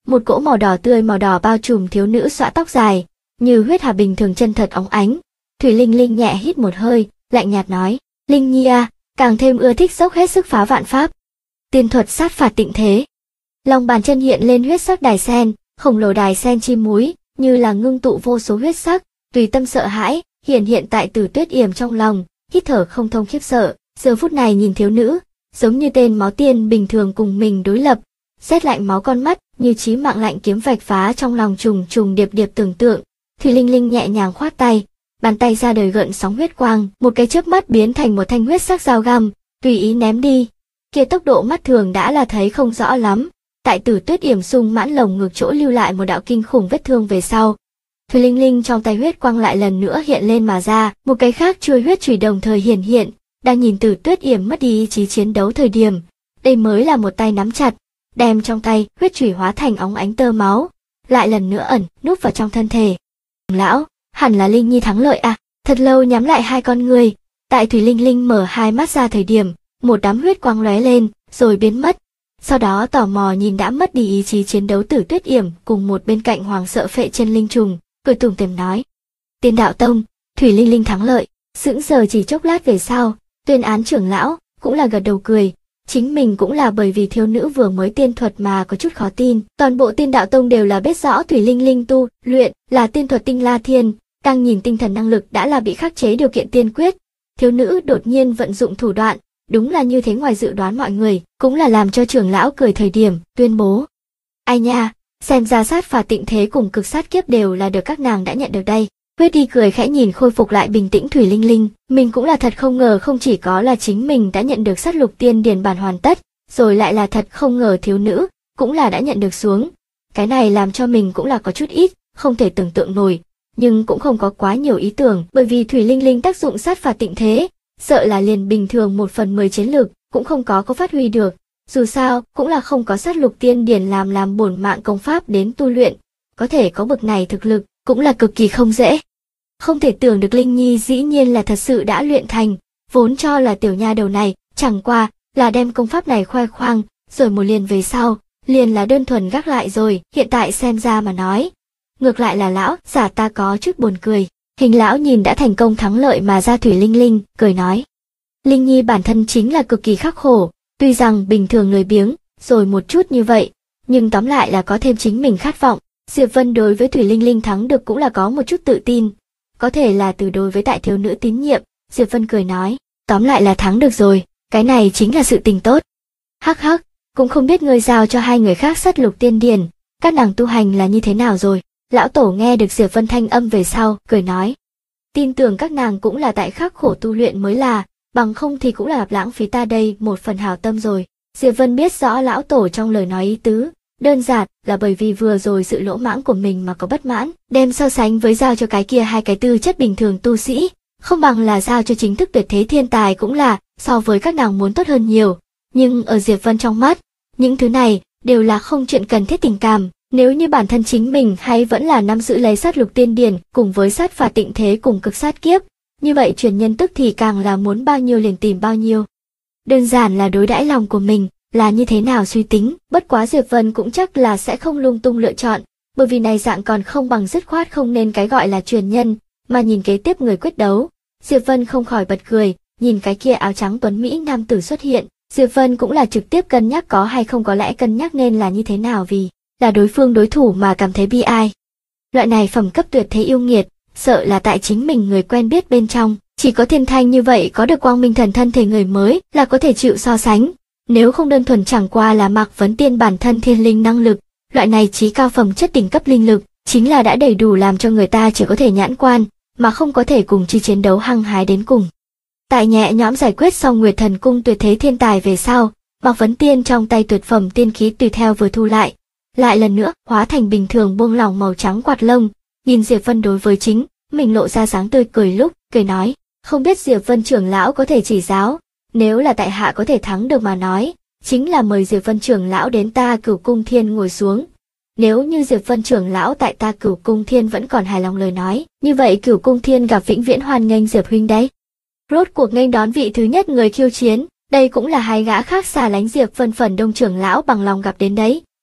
một cỗ màu đỏ bao trùm thiếu nữ xõa tóc dài, như huyết hà bình thường chân thật óng ánh. Thủy Linh Linh nhẹ hít một hơi, lạnh nhạt nói, Linh Nhi à, càng thêm ưa thích dốc hết sức phá vạn pháp. Tiên thuật sát phạt tịnh thế. Lòng bàn chân hiện lên huyết sắc đài sen, khổng lồ đài sen chim múi, như là ngưng tụ vô số huyết sắc, tùy tâm sợ hãi, hiện tại Tử Tuyết Yểm trong lòng, hít thở không thông khiếp sợ. Giờ phút này nhìn thiếu nữ, giống như tên máu tiên bình thường cùng mình đối lập, rét lạnh máu con mắt, như chí mạng lạnh kiếm vạch phá trong lòng trùng trùng điệp điệp tưởng tượng. Thủy Linh Linh nhẹ nhàng khoát tay, bàn tay ra đời gợn sóng huyết quang, một cái chớp mắt biến thành một thanh huyết sắc dao găm, tùy ý ném đi. Kia tốc độ mắt thường đã là thấy không rõ lắm. Tại Tử Tuyết Yểm sung mãn lồng ngực chỗ lưu lại một đạo kinh khủng vết thương về sau. Thủy Linh Linh trong tay huyết quang lại lần nữa hiện lên mà ra, một cái khác chuôi huyết chùy đồng thời hiện, đang nhìn Tử Tuyết Yểm mất đi ý chí chiến đấu thời điểm. Đây mới là một tay nắm chặt, đem trong tay huyết chùy hóa thành óng ánh tơ máu, lại lần nữa ẩn núp vào trong thân thể. Lão, hẳn là Linh Nhi thắng lợi à? Thật lâu nhắm lại hai con người, tại Thủy Linh Linh mở hai mắt ra thời điểm, một đám huyết quang lóe lên, rồi biến mất. Sau đó tò mò nhìn đã mất đi ý chí chiến đấu Tử Tuyết Yểm cùng một bên cạnh hoàng sợ phệ chân linh trùng, cười tủm tỉm nói: Tiên Đạo Tông, Thủy Linh Linh thắng lợi. Sững sờ chỉ chốc lát về sau, tuyên án trưởng lão cũng là gật đầu cười. Chính mình cũng là bởi vì thiếu nữ vừa mới tiên thuật mà có chút khó tin. Toàn bộ Tiên Đạo Tông đều là biết rõ Thủy Linh Linh tu luyện là tiên thuật Tinh La Thiên, đang nhìn tinh thần năng lực đã là bị khắc chế điều kiện tiên quyết. Thiếu nữ đột nhiên vận dụng thủ đoạn, đúng là như thế ngoài dự đoán mọi người, cũng là làm cho trưởng lão cười thời điểm tuyên bố: Ai nha, xem ra sát phạt tịnh thế cùng cực sát kiếp đều là được các nàng đã nhận được đây. Huyết đi cười khẽ nhìn khôi phục lại bình tĩnh Thủy Linh Linh, mình cũng là thật không ngờ không chỉ có là chính mình đã nhận được sát lục tiên điển bản hoàn tất, rồi lại là thật không ngờ thiếu nữ cũng là đã nhận được xuống. Cái này làm cho mình cũng là có chút ít, không thể tưởng tượng nổi, nhưng cũng không có quá nhiều ý tưởng, bởi vì Thủy Linh Linh tác dụng sát phạt tịnh thế, sợ là liền bình thường 1/10 chiến lực cũng không có phát huy được. Dù sao, cũng là không có sát lục tiên điển làm bổn mạng công pháp đến tu luyện, có thể có bậc này thực lực, cũng là cực kỳ không dễ. Không thể tưởng được Linh Nhi dĩ nhiên là thật sự đã luyện thành, vốn cho là tiểu nha đầu này, chẳng qua là đem công pháp này khoe khoang, rồi một liền về sau, liền là đơn thuần gác lại rồi, hiện tại xem ra mà nói. Ngược lại là lão, giả ta có chút buồn cười. Hình lão nhìn đã thành công thắng lợi mà ra Thủy Linh Linh, cười nói: Linh Nhi bản thân chính là cực kỳ khắc khổ, tuy rằng bình thường lười biếng, rồi một chút như vậy, nhưng tóm lại là có thêm chính mình khát vọng. Diệp Vân đối với Thủy Linh Linh thắng được cũng là có một chút tự tin, có thể là từ đối với đại thiếu nữ tín nhiệm. Diệp Vân cười nói: Tóm lại là thắng được rồi, cái này chính là sự tình tốt. Hắc hắc, cũng không biết ngươi giao cho hai người khác sát lục tiên điển, các nàng tu hành là như thế nào rồi. Lão tổ nghe được Diệp Vân thanh âm về sau, cười nói: Tin tưởng các nàng cũng là tại khắc khổ tu luyện mới là, bằng không thì cũng là lãng phí ta đây một phần hảo tâm rồi. Diệp Vân biết rõ lão tổ trong lời nói ý tứ, đơn giản là bởi vì vừa rồi sự lỗ mãng của mình mà có bất mãn, đem so sánh với giao cho cái kia hai cái tư chất bình thường tu sĩ, không bằng là giao cho chính thức tuyệt thế thiên tài cũng là so với các nàng muốn tốt hơn nhiều. Nhưng ở Diệp Vân trong mắt, những thứ này đều là không chuyện cần thiết tình cảm. Nếu như bản thân chính mình hay vẫn là nắm giữ lấy sát lục tiên điển cùng với sát phạt tịnh thế cùng cực sát kiếp, như vậy truyền nhân tức thì càng là muốn bao nhiêu liền tìm bao nhiêu. Đơn giản là đối đãi lòng của mình là như thế nào suy tính, bất quá Diệp Vân cũng chắc là sẽ không lung tung lựa chọn, bởi vì này dạng còn không bằng dứt khoát không nên cái gọi là truyền nhân, mà nhìn kế tiếp người quyết đấu. Diệp Vân không khỏi bật cười, nhìn cái kia áo trắng tuấn mỹ nam tử xuất hiện, Diệp Vân cũng là trực tiếp cân nhắc có hay không có lẽ cân nhắc nên là như thế nào vì là đối phương đối thủ mà cảm thấy bi ai. Loại này phẩm cấp tuyệt thế yêu nghiệt, sợ là tại chính mình người quen biết bên trong, chỉ có Thiên Thanh như vậy có được quang minh thần thân thể người mới là có thể chịu so sánh. Nếu không đơn thuần chẳng qua là Mạc Vấn Tiên bản thân thiên linh năng lực, loại này chí cao phẩm chất đỉnh cấp linh lực, chính là đã đầy đủ làm cho người ta chỉ có thể nhãn quan, mà không có thể cùng chi chiến đấu hăng hái đến cùng. Tại nhẹ nhõm giải quyết xong Nguyệt Thần Cung tuyệt thế thiên tài về sau, Mạc Vấn Tiên trong tay tuyệt phẩm tiên khí tùy theo vừa thu lại lần nữa hóa thành bình thường buông lỏng màu trắng quạt lông, nhìn Diệp Vân đối với chính mình lộ ra dáng tươi cười lúc cười nói: Không biết Diệp Vân trưởng lão có thể chỉ giáo, nếu là tại hạ có thể thắng được mà nói, chính là mời Diệp Vân trưởng lão đến ta Cửu Cung Thiên ngồi xuống. Nếu như Diệp Vân trưởng lão tại ta Cửu Cung Thiên vẫn còn hài lòng lời nói, như vậy Cửu Cung Thiên gặp vĩnh viễn hoan nghênh Diệp huynh đấy. Rốt cuộc nghênh đón vị thứ nhất người khiêu chiến, đây cũng là hai gã khác xa lánh Diệp Vân phần đông trưởng lão bằng lòng gặp đến đấy.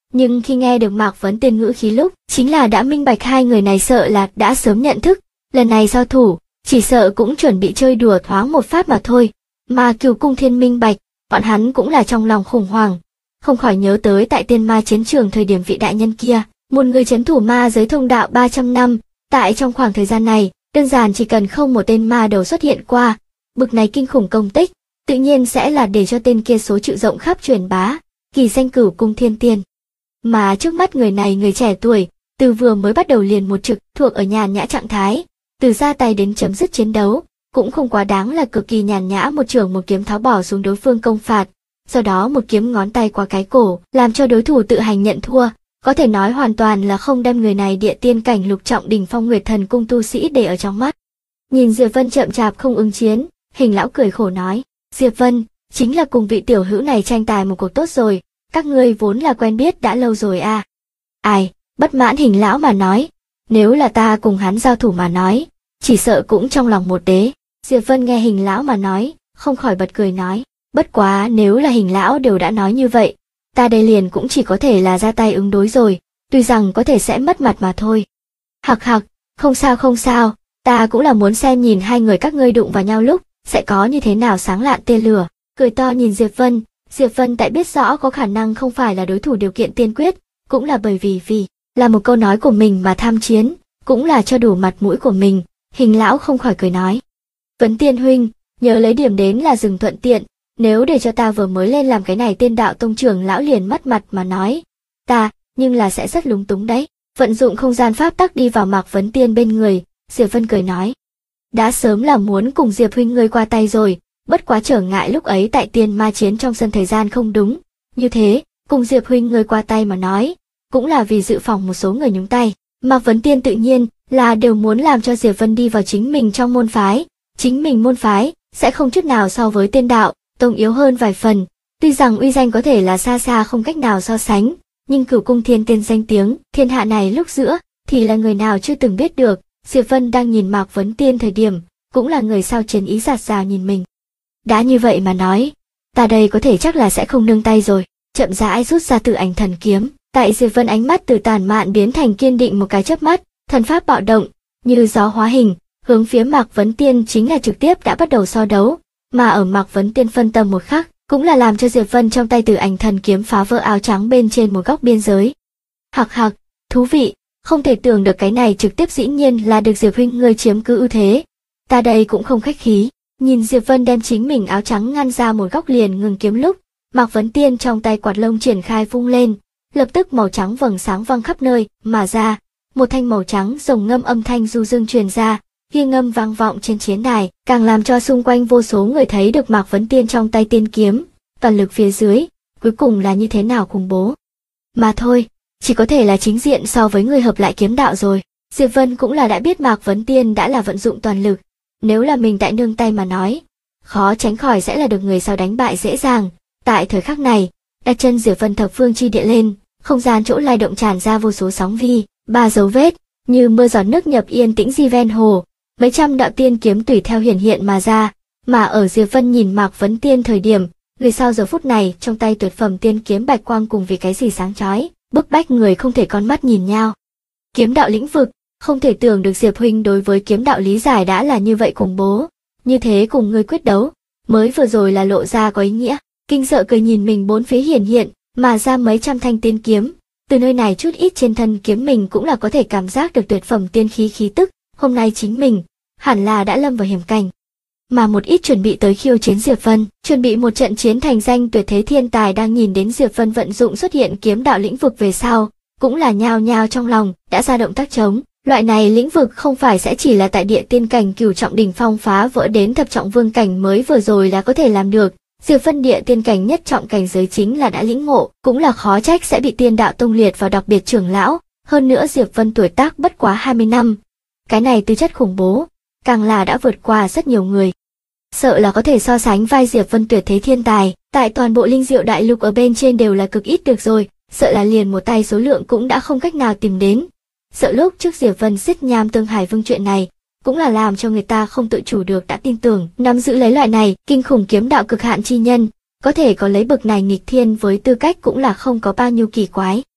nhưng khi nghe được Mạc Vấn Tiên ngữ khí lúc, chính là đã minh bạch hai người này sợ là đã sớm nhận thức, lần này giao thủ, chỉ sợ cũng chuẩn bị chơi đùa thoáng một phát mà thôi. Mà Cửu Cung Thiên minh bạch, bọn hắn cũng là trong lòng khủng hoảng, không khỏi nhớ tới tại Tiên Ma chiến trường thời điểm vị đại nhân kia, một người trấn thủ ma giới thông đạo 300 năm, tại trong khoảng thời gian này, đơn giản chỉ cần không một tên ma đầu xuất hiện qua, bực này kinh khủng công tích, tự nhiên sẽ là để cho tên kia số chịu rộng khắp truyền bá, kỳ danh Cửu Cung Thiên Tiên. Mà trước mắt người này người trẻ tuổi, từ vừa mới bắt đầu liền một trực thuộc ở nhàn nhã trạng thái, từ ra tay đến chấm dứt chiến đấu, cũng không quá đáng là cực kỳ nhàn nhã một chưởng một kiếm tháo bỏ xuống đối phương công phạt, sau đó một kiếm ngón tay qua cái cổ, làm cho đối thủ tự hành nhận thua, có thể nói hoàn toàn là không đem người này địa tiên cảnh lục trọng đỉnh phong Nguyệt Thần Cung tu sĩ để ở trong mắt. Nhìn Diệp Vân chậm chạp không ứng chiến, Hình lão cười khổ nói, Diệp Vân, chính là cùng vị tiểu hữu này tranh tài một cuộc tốt rồi, các ngươi vốn là quen biết đã lâu rồi à. Ai, bất mãn Hình lão mà nói, nếu là ta cùng hắn giao thủ mà nói, chỉ sợ cũng trong lòng một đế. Diệp Vân nghe Hình lão mà nói, không khỏi bật cười nói, bất quá nếu là Hình lão đều đã nói như vậy, ta đây liền cũng chỉ có thể là ra tay ứng đối rồi, tuy rằng có thể sẽ mất mặt mà thôi. Hặc hặc, không sao, ta cũng là muốn xem nhìn hai người các ngươi đụng vào nhau lúc, sẽ có như thế nào sáng lạn tia lửa. Cười to nhìn Diệp Vân tại biết rõ có khả năng không phải là đối thủ điều kiện tiên quyết, cũng là bởi vì là một câu nói của mình mà tham chiến, cũng là cho đủ mặt mũi của mình, Hình lão không khỏi cười nói. Vấn Tiên huynh, nhớ lấy điểm đến là dừng thuận tiện, nếu để cho ta vừa mới lên làm cái này Tiên Đạo Tông trưởng lão liền mất mặt mà nói, ta, nhưng là sẽ rất lúng túng đấy. Vận dụng không gian pháp tắc đi vào Mạc Vấn Tiên bên người, Diệp Vân cười nói. Đã sớm là muốn cùng Diệp huynh ngươi qua tay rồi, bất quá trở ngại lúc ấy tại Tiên Ma chiến trong sân thời gian không đúng, như thế, cùng Diệp huynh ngươi qua tay mà nói, cũng là vì dự phòng một số người nhúng tay. Mạc Vấn Tiên tự nhiên là đều muốn làm cho Diệp Vân đi vào chính mình trong môn phái, chính mình môn phái sẽ không chút nào so với Tiên Đạo Tông yếu hơn vài phần, tuy rằng uy danh có thể là xa xa không cách nào so sánh, nhưng Cửu Cung Thiên Tiên danh tiếng thiên hạ này lúc giữa thì là người nào chưa từng biết được. Diệp Vân đang nhìn Mạc Vấn Tiên thời điểm, cũng là người sao chiến ý dạt dào nhìn mình. Đã như vậy mà nói, ta đây có thể chắc là sẽ không nương tay rồi, chậm rãi rút ra Tử Ảnh Thần Kiếm, tại Diệp Vân ánh mắt từ tàn mạn biến thành kiên định một cái chớp mắt, thần pháp bạo động, như gió hóa hình, hướng phía Mạc Vấn Tiên chính là trực tiếp đã bắt đầu so đấu, mà ở Mạc Vấn Tiên phân tâm một khắc, cũng là làm cho Diệp Vân trong tay Tử Ảnh Thần Kiếm phá vỡ áo trắng bên trên một góc biên giới. Hặc hặc, thú vị, không thể tưởng được cái này trực tiếp dĩ nhiên là được Diệp huynh ngươi chiếm cứ ưu thế. Ta đây cũng không khách khí, nhìn Diệp Vân đem chính mình áo trắng ngăn ra một góc liền ngừng kiếm lúc, Mạc Vấn Tiên trong tay quạt lông triển khai vung lên, lập tức màu trắng vầng sáng văng khắp nơi mà ra, một thanh màu trắng rồng ngâm âm thanh du dương truyền ra, ghi ngâm vang vọng trên chiến đài, càng làm cho xung quanh vô số người thấy được Mạc Vấn Tiên trong tay tiên kiếm, toàn lực phía dưới, cuối cùng là như thế nào khủng bố. Mà thôi, chỉ có thể là chính diện so với người hợp lại kiếm đạo rồi. Diệp Vân cũng là đã biết Mạc Vấn Tiên đã là vận dụng toàn lực, nếu là mình tại nương tay mà nói, khó tránh khỏi sẽ là được người sau đánh bại dễ dàng. Tại thời khắc này, đặt chân Diệp Vân thập phương chi địa lên, không gian chỗ lai động tràn ra vô số sóng vi, ba dấu vết, như mưa giọt nước nhập yên tĩnh di ven hồ, mấy trăm đạo tiên kiếm tùy theo hiển hiện mà ra, mà ở Diệp Vân nhìn Mạc Vấn Tiên thời điểm, người sau giờ phút này trong tay tuyệt phẩm tiên kiếm bạch quang cùng vì cái gì sáng chói, bức bách người không thể con mắt nhìn nhau. Kiếm đạo lĩnh vực, không thể tưởng được Diệp huynh đối với kiếm đạo lý giải đã là như vậy khủng bố, như thế cùng ngươi quyết đấu, mới vừa rồi là lộ ra có ý nghĩa. Kinh sợ cười nhìn mình bốn phía hiển hiện, mà ra mấy trăm thanh tiên kiếm, từ nơi này chút ít trên thân kiếm mình cũng là có thể cảm giác được tuyệt phẩm tiên khí khí tức, hôm nay chính mình, hẳn là đã lâm vào hiểm cảnh. Mà một ít chuẩn bị tới khiêu chiến Diệp Vân, chuẩn bị một trận chiến thành danh tuyệt thế thiên tài đang nhìn đến Diệp Vân vận dụng xuất hiện kiếm đạo lĩnh vực về sau, cũng là nhao nhao trong lòng, đã ra động tác chống. Loại này lĩnh vực không phải sẽ chỉ là tại địa tiên cảnh cửu trọng đỉnh phong phá vỡ đến thập trọng vương cảnh mới vừa rồi là có thể làm được. Diệp Vân địa tiên cảnh nhất trọng cảnh giới chính là đã lĩnh ngộ, cũng là khó trách sẽ bị Tiên Đạo Tông liệt vào đặc biệt trưởng lão, hơn nữa Diệp Vân tuổi tác bất quá 20 năm. Cái này tư chất khủng bố, càng là đã vượt qua rất nhiều người. Sợ là có thể so sánh vai Diệp Vân tuyệt thế thiên tài, tại toàn bộ linh diệu đại lục ở bên trên đều là cực ít được rồi, sợ là liền một tay số lượng cũng đã không cách nào tìm đến. Sợ lúc trước Diệp Vân giết Nham Tương Hải Vương chuyện này, cũng là làm cho người ta không tự chủ được đã tin tưởng, nắm giữ lấy loại này kinh khủng kiếm đạo cực hạn chi nhân, có thể có lấy bậc này nghịch thiên với tư cách cũng là không có bao nhiêu kỳ quái.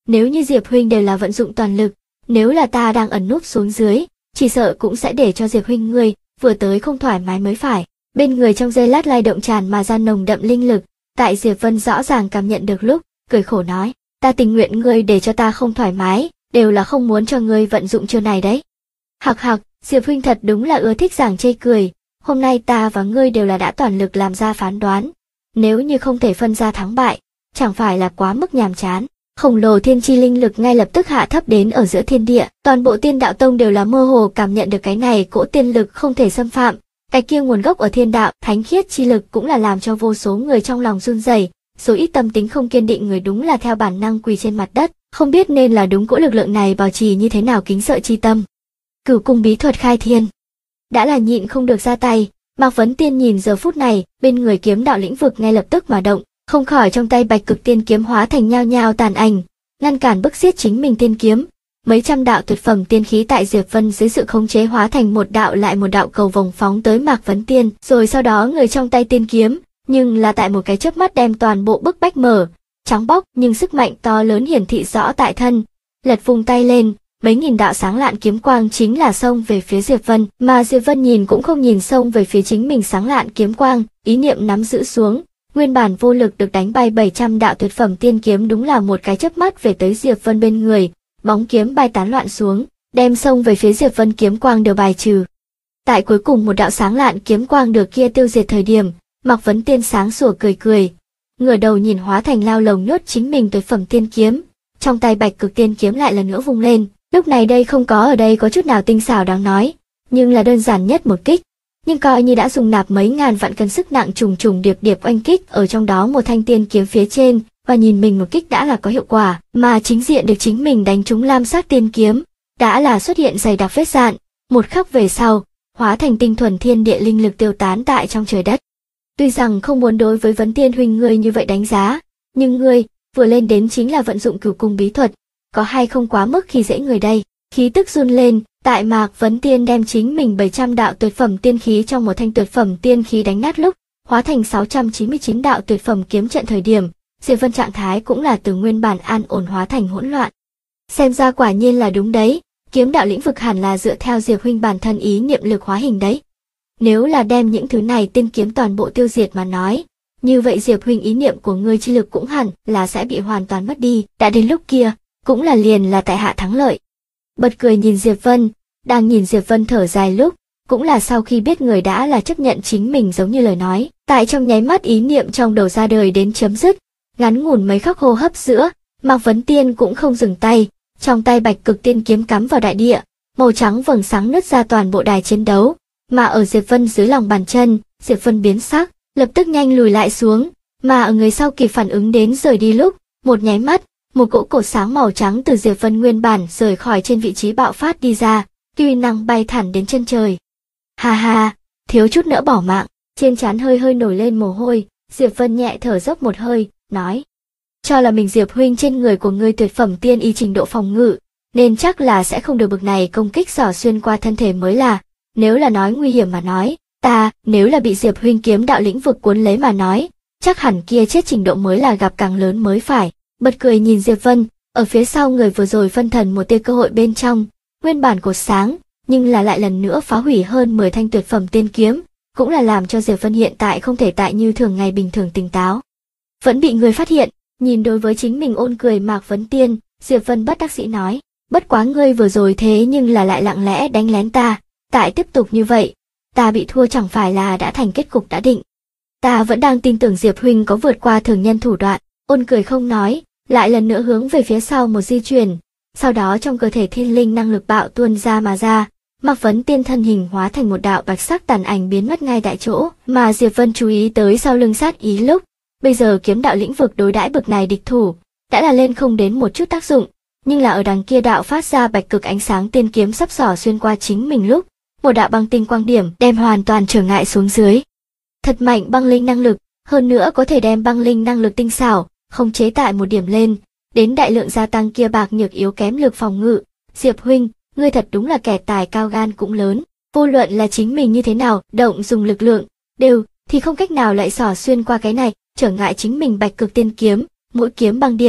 Nếu như Diệp huynh đều là vận dụng toàn lực, nếu là ta đang ẩn núp xuống dưới, chỉ sợ cũng sẽ để cho Diệp huynh ngươi vừa tới không thoải mái mới phải. Bên người trong giây lát lay động tràn mà ra nồng đậm linh lực, tại Diệp Vân rõ ràng cảm nhận được lúc, cười khổ nói, ta tình nguyện ngươi để cho ta không thoải mái, đều là không muốn cho ngươi vận dụng chiêu này đấy. Hặc hặc, Diệp huynh thật đúng là ưa thích giảng chê cười, hôm nay ta và ngươi đều là đã toàn lực làm ra phán đoán, nếu như không thể phân ra thắng bại, chẳng phải là quá mức nhàm chán. Khổng lồ thiên chi linh lực ngay lập tức hạ thấp đến ở giữa thiên địa, toàn bộ Tiên Đạo Tông đều là mơ hồ cảm nhận được cái này cỗ tiên lực không thể xâm phạm, cái kia nguồn gốc ở thiên đạo, thánh khiết chi lực cũng là làm cho vô số người trong lòng run rẩy, số ít tâm tính không kiên định người đúng là theo bản năng quỳ trên mặt đất, không biết nên là đúng cỗ lực lượng này bảo trì như thế nào kính sợ chi tâm. Cửu cung bí thuật khai thiên, đã là nhịn không được ra tay, Mạc Vấn Tiên nhìn giờ phút này, bên người kiếm đạo lĩnh vực ngay lập tức mà động, không khỏi trong tay Bạch Cực Tiên kiếm hóa thành nhao nhao tàn ảnh, ngăn cản bức xiết chính mình tiên kiếm. Mấy trăm đạo tuyệt phẩm tiên khí tại Diệp Vân dưới sự khống chế hóa thành một đạo lại một đạo cầu vồng phóng tới Mạc Vấn Tiên, rồi sau đó người trong tay tiên kiếm, nhưng là tại một cái chớp mắt đem toàn bộ bức bách mở, trắng bóc nhưng sức mạnh to lớn hiển thị rõ tại thân. Lật vùng tay lên, mấy nghìn đạo sáng lạn kiếm quang chính là xông về phía Diệp Vân, mà Diệp Vân nhìn cũng không nhìn xông về phía chính mình sáng lạn kiếm quang, ý niệm nắm giữ xuống. Nguyên bản vô lực được đánh bay 700 đạo tuyệt phẩm tiên kiếm đúng là một cái chớp mắt về tới Diệp Vân bên người, bóng kiếm bay tán loạn xuống, đem xông về phía Diệp Vân kiếm quang đều bài trừ. Tại cuối cùng một đạo sáng lạn kiếm quang được kia tiêu diệt thời điểm, Mạc Vấn Tiên sáng sủa cười cười, ngửa đầu nhìn hóa thành lao lồng nhốt chính mình tuyệt phẩm tiên kiếm, trong tay Bạch Cực Tiên kiếm lại lần nữa vung lên, lúc này đây không có ở đây có chút nào tinh xảo đáng nói, nhưng là đơn giản nhất một kích. Nhưng coi như đã dùng nạp mấy ngàn vạn cân sức nặng trùng trùng điệp điệp oanh kích ở trong đó một thanh tiên kiếm phía trên, và nhìn mình một kích đã là có hiệu quả, mà chính diện được chính mình đánh trúng lam sắc tiên kiếm, đã là xuất hiện dày đặc vết dạn, một khắc về sau, hóa thành tinh thuần thiên địa linh lực tiêu tán tại trong trời đất. Tuy rằng không muốn đối với Vấn Tiên huynh ngươi như vậy đánh giá, nhưng ngươi vừa lên đến chính là vận dụng cửu cung bí thuật, có hay không quá mức khi dễ người đây? Khí tức run lên, tại Mạc Vấn Tiên đem chính mình 700 đạo tuyệt phẩm tiên khí trong một thanh tuyệt phẩm tiên khí đánh nát lúc, hóa thành 699 đạo tuyệt phẩm kiếm trận thời điểm, Diệp Vân trạng thái cũng là từ nguyên bản an ổn hóa thành hỗn loạn. Xem ra quả nhiên là đúng đấy, kiếm đạo lĩnh vực hẳn là dựa theo Diệp huynh bản thân ý niệm lực hóa hình đấy. Nếu là đem những thứ này tiên kiếm toàn bộ tiêu diệt mà nói, như vậy Diệp huynh ý niệm của ngươi chi lực cũng hẳn là sẽ bị hoàn toàn mất đi, đã đến lúc kia, cũng là liền là tại hạ thắng lợi. Bật cười nhìn Diệp Vân, đang nhìn Diệp Vân thở dài lúc, cũng là sau khi biết người đã là chấp nhận chính mình giống như lời nói, tại trong nháy mắt ý niệm trong đầu ra đời đến chấm dứt, ngắn ngủn mấy khắc hô hấp giữa, Mạc Vấn Tiên cũng không dừng tay, trong tay Bạch Cực Tiên kiếm cắm vào đại địa, màu trắng vầng sáng nứt ra toàn bộ đài chiến đấu, mà ở Diệp Vân dưới lòng bàn chân, Diệp Vân biến sắc, lập tức nhanh lùi lại xuống, mà ở người sau kịp phản ứng đến rời đi lúc, một nháy mắt, một cỗ cột sáng màu trắng từ Diệp Vân nguyên bản rời khỏi trên vị trí bạo phát đi ra, uy năng bay thẳng đến chân trời. Ha ha, thiếu chút nữa bỏ mạng, trên trán hơi hơi nổi lên mồ hôi, Diệp Vân nhẹ thở dốc một hơi, nói: cho là mình Diệp huynh trên người của ngươi tuyệt phẩm tiên y trình độ phòng ngự, nên chắc là sẽ không được bực này công kích xỏ xuyên qua thân thể mới là, nếu là nói nguy hiểm mà nói, nếu là bị Diệp huynh kiếm đạo lĩnh vực cuốn lấy mà nói, chắc hẳn kia chết trình độ mới là gặp càng lớn mới phải. Bật cười nhìn Diệp Vân, ở phía sau người vừa rồi phân thần một tia cơ hội bên trong, nguyên bản cột sáng, nhưng là lại lần nữa phá hủy hơn 10 thanh tuyệt phẩm tiên kiếm, cũng là làm cho Diệp Vân hiện tại không thể tại như thường ngày bình thường tỉnh táo. Vẫn bị người phát hiện, nhìn đối với chính mình ôn cười Mạc Vấn Tiên, Diệp Vân bất đắc dĩ nói, bất quá ngươi vừa rồi thế nhưng là lại lặng lẽ đánh lén ta, tại tiếp tục như vậy, ta bị thua chẳng phải là đã thành kết cục đã định. Ta vẫn đang tin tưởng Diệp huynh có vượt qua thường nhân thủ đoạn, ôn cười không nói, lại lần nữa hướng về phía sau một di chuyển, sau đó trong cơ thể thiên linh năng lực bạo tuôn ra mà ra, Mạc Vấn Tiên thân hình hóa thành một đạo bạch sắc tàn ảnh biến mất ngay tại chỗ, mà Diệp Vân chú ý tới sau lưng sát ý lúc, bây giờ kiếm đạo lĩnh vực đối đãi bực này địch thủ, đã là lên không đến một chút tác dụng, nhưng là ở đằng kia đạo phát ra bạch cực ánh sáng tiên kiếm sắp xỏ xuyên qua chính mình lúc, một đạo băng tinh quang điểm đem hoàn toàn trở ngại xuống dưới. Thật mạnh băng linh năng lực, hơn nữa có thể đem băng linh năng lực tinh xảo, không chế tại một điểm lên, đến đại lượng gia tăng kia bạc nhược yếu kém lực phòng ngự. Diệp huynh, ngươi thật đúng là kẻ tài cao gan cũng lớn, vô luận là chính mình như thế nào, động dùng lực lượng, đều, thì không cách nào lại xỏ xuyên qua cái này, trở ngại chính mình bạch cực tiên kiếm, mũi kiếm băng điểm,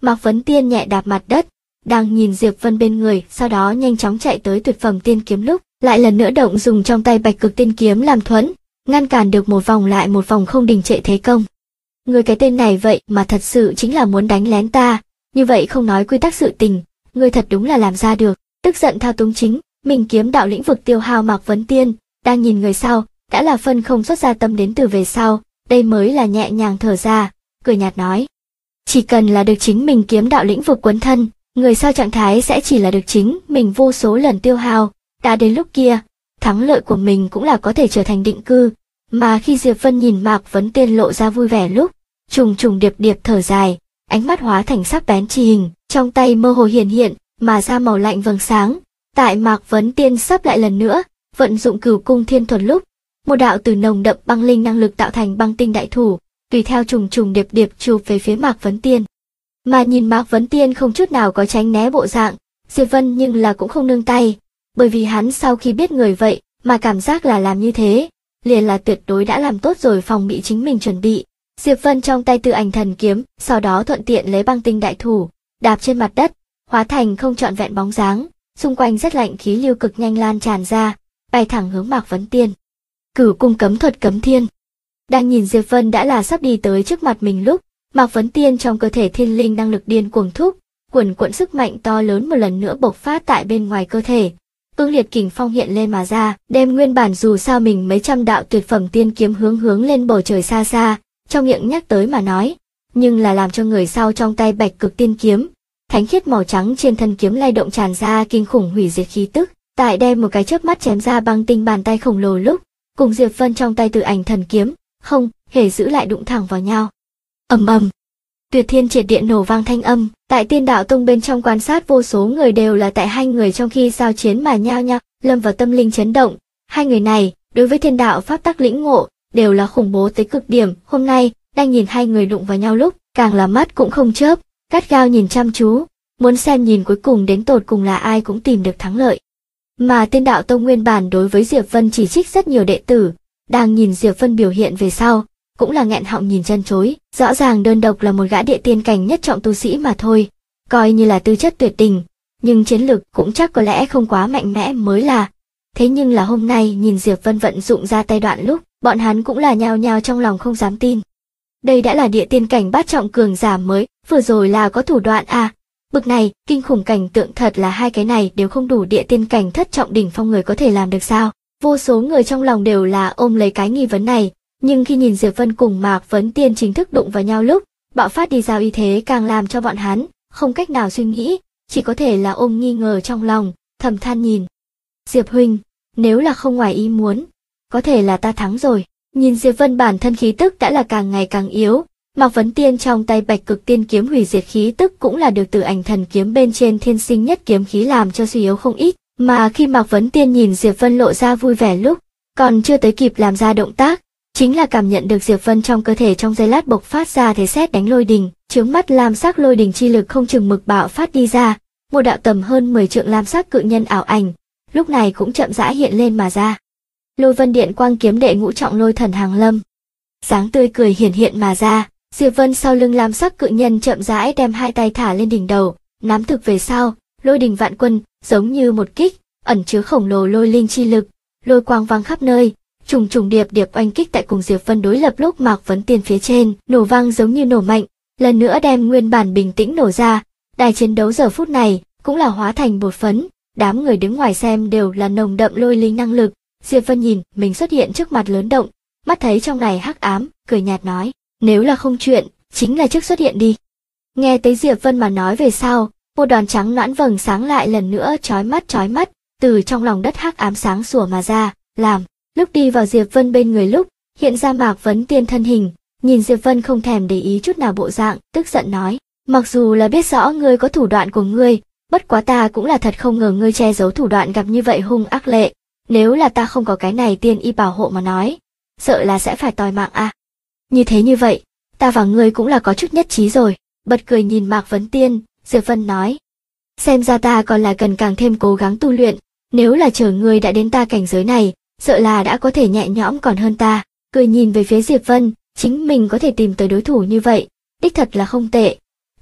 Mạc Vấn Tiên nhẹ đạp mặt đất, đang nhìn Diệp Vân bên người, sau đó nhanh chóng chạy tới tuyệt phẩm tiên kiếm lúc, lại lần nữa động dùng trong tay Bạch Cực Tiên kiếm làm thuẫn, ngăn cản được một vòng lại một vòng không đình trệ thế công. Người cái tên này vậy mà thật sự chính là muốn đánh lén ta, như vậy không nói quy tắc sự tình, ngươi thật đúng là làm ra được. Tức giận thao túng chính mình kiếm đạo lĩnh vực tiêu hao Mạc Vấn Tiên, đang nhìn người sau, đã là phân không xuất ra tâm đến từ về sau, đây mới là nhẹ nhàng thở ra, cười nhạt nói. Chỉ cần là được chính mình kiếm đạo lĩnh vực quấn thân, người sau trạng thái sẽ chỉ là được chính mình vô số lần tiêu hao, đã đến lúc kia, thắng lợi của mình cũng là có thể trở thành định cư. Mà khi Diệp Vân nhìn Mạc Vấn Tiên lộ ra vui vẻ lúc, trùng trùng điệp điệp thở dài, ánh mắt hóa thành sắc bén chi hình, trong tay mơ hồ hiện hiện mà ra màu lạnh vầng sáng. Tại Mạc Vấn Tiên sắp lại lần nữa vận dụng Cửu Cung Thiên Thuật lúc, một đạo từ nồng đậm băng linh năng lực tạo thành băng tinh đại thủ, tùy theo trùng trùng điệp điệp chụp về phía Mạc Vấn Tiên. Mà nhìn Mạc Vấn Tiên không chút nào có tránh né bộ dạng, Diệp Vân nhưng là cũng không nương tay, bởi vì hắn sau khi biết người vậy mà cảm giác là làm như thế, liền là tuyệt đối đã làm tốt rồi phòng bị chính mình chuẩn bị. Diệp Vân trong tay Tự Ảnh Thần kiếm, sau đó thuận tiện lấy băng tinh đại thủ, đạp trên mặt đất, hóa thành không trọn vẹn bóng dáng, xung quanh rất lạnh khí lưu cực nhanh lan tràn ra, bay thẳng hướng Mạc Vấn Tiên. Cửu Cung Cấm Thuật Cấm Thiên. Đang nhìn Diệp Vân đã là sắp đi tới trước mặt mình lúc, Mạc Vấn Tiên trong cơ thể thiên linh năng lực điên cuồng thúc, cuồn cuộn sức mạnh to lớn một lần nữa bộc phát tại bên ngoài cơ thể. Cương liệt kình phong hiện lên mà ra, đem nguyên bản dù sao mình mấy trăm đạo tuyệt phẩm tiên kiếm hướng lên bầu trời xa xa, trong miệng nhắc tới mà nói, nhưng là làm cho người sau trong tay Bạch Cực Tiên kiếm, thánh khiết màu trắng trên thân kiếm lay động tràn ra kinh khủng hủy diệt khí tức, tại đem một cái chớp mắt chém ra băng tinh bàn tay khổng lồ lúc, cùng Diệp Vân trong tay Tự Ảnh Thần kiếm, không hề giữ lại đụng thẳng vào nhau. Ầm ầm, tuyệt thiên triệt địa nổ vang thanh âm, tại Tiên Đạo Tông bên trong quan sát vô số người đều là tại hai người trong khi giao chiến mà nhao nhao lâm vào tâm linh chấn động. Hai người này đối với thiên đạo pháp tắc lĩnh ngộ đều là khủng bố tới cực điểm. Hôm nay đang nhìn hai người đụng vào nhau lúc, càng là mắt cũng không chớp, gắt gao nhìn chăm chú, muốn xem nhìn cuối cùng đến tột cùng là ai cũng tìm được thắng lợi. Mà Tiên Đạo Tông nguyên bản đối với Diệp Vân chỉ trích rất nhiều đệ tử, đang nhìn Diệp Vân biểu hiện về sau, cũng là nghẹn họng nhìn chân chối, rõ ràng đơn độc là một gã địa tiên cảnh nhất trọng tu sĩ mà thôi, coi như là tư chất tuyệt đỉnh, nhưng chiến lực cũng chắc có lẽ không quá mạnh mẽ mới là. Thế nhưng là hôm nay nhìn Diệp Vân vận dụng ra tay đoạn lúc, bọn hắn cũng là nhao nhao trong lòng không dám tin. Đây đã là địa tiên cảnh bát trọng cường giả mới, vừa rồi là có thủ đoạn à? Bực này, kinh khủng cảnh tượng thật là hai cái này đều không đủ địa tiên cảnh thất trọng đỉnh phong người có thể làm được sao? Vô số người trong lòng đều là ôm lấy cái nghi vấn này, nhưng khi nhìn Diệp Vân cùng Mạc Vấn Tiên chính thức đụng vào nhau lúc, bạo phát đi giao y thế càng làm cho bọn hắn không cách nào suy nghĩ, chỉ có thể là ôm nghi ngờ trong lòng, thầm than nhìn. Diệp huynh, nếu là không ngoài ý muốn, có thể là ta thắng rồi. Nhìn Diệp Vân bản thân khí tức đã là càng ngày càng yếu, Mạc Vấn Tiên trong tay Bạch Cực Tiên kiếm hủy diệt khí tức cũng là được Tự Ảnh Thần kiếm bên trên thiên sinh nhất kiếm khí làm cho suy yếu không ít, mà khi Mạc Vấn Tiên nhìn Diệp Vân lộ ra vui vẻ lúc, còn chưa tới kịp làm ra động tác, chính là cảm nhận được Diệp Vân trong cơ thể trong giây lát bộc phát ra thế sét đánh lôi đình, chướng mắt lam sắc lôi đình chi lực không chừng mực bạo phát đi ra, một đạo tầm hơn 10 trượng lam sắc cự nhân ảo ảnh, lúc này cũng chậm rãi hiện lên mà ra. Lôi Vân Điện Quang kiếm đệ ngũ trọng Lôi Thần Hàng Lâm. Dáng tươi cười hiển hiện mà ra, Diệp Vân sau lưng lam sắc cự nhân chậm rãi đem hai tay thả lên đỉnh đầu, nắm thực về sau, lôi đình vạn quân, giống như một kích, ẩn chứa khổng lồ lôi linh chi lực, lôi quang vang khắp nơi, trùng trùng điệp điệp oanh kích tại cùng Diệp Vân đối lập lúc Mạc Vấn Tiên phía trên, nổ vang giống như nổ mạnh, lần nữa đem nguyên bản bình tĩnh nổ ra. Đài chiến đấu giờ phút này cũng là hóa thành bột phấn, đám người đứng ngoài xem đều là nồng đậm lôi linh năng lực. Diệp Vân nhìn mình xuất hiện trước mặt lớn động, mắt thấy trong này hắc ám, cười nhạt nói, nếu là không chuyện, chính là trước xuất hiện đi. Nghe tới Diệp Vân mà nói về sau, một đoàn trắng nõn vầng sáng lại lần nữa chói mắt, từ trong lòng đất hắc ám sáng sủa mà ra, làm lúc đi vào Diệp Vân bên người lúc, hiện ra Mạc Vấn Tiên thân hình, nhìn Diệp Vân không thèm để ý chút nào bộ dạng, tức giận nói, mặc dù là biết rõ ngươi có thủ đoạn của ngươi, bất quá ta cũng là thật không ngờ ngươi che giấu thủ đoạn gặp như vậy hung ác lệ, nếu là ta không có cái này tiên y bảo hộ mà nói, sợ là sẽ phải tòi mạng a. Như thế như vậy, ta và ngươi cũng là có chút nhất trí rồi. Bật cười nhìn Mạc Vấn Tiên, Diệp Vân nói, xem ra ta còn là cần càng thêm cố gắng tu luyện, nếu là chờ ngươi đã đến ta cảnh giới này, sợ là đã có thể nhẹ nhõm còn hơn ta. Cười nhìn về phía Diệp Vân, chính mình có thể tìm tới đối thủ như vậy, đích thật là không tệ.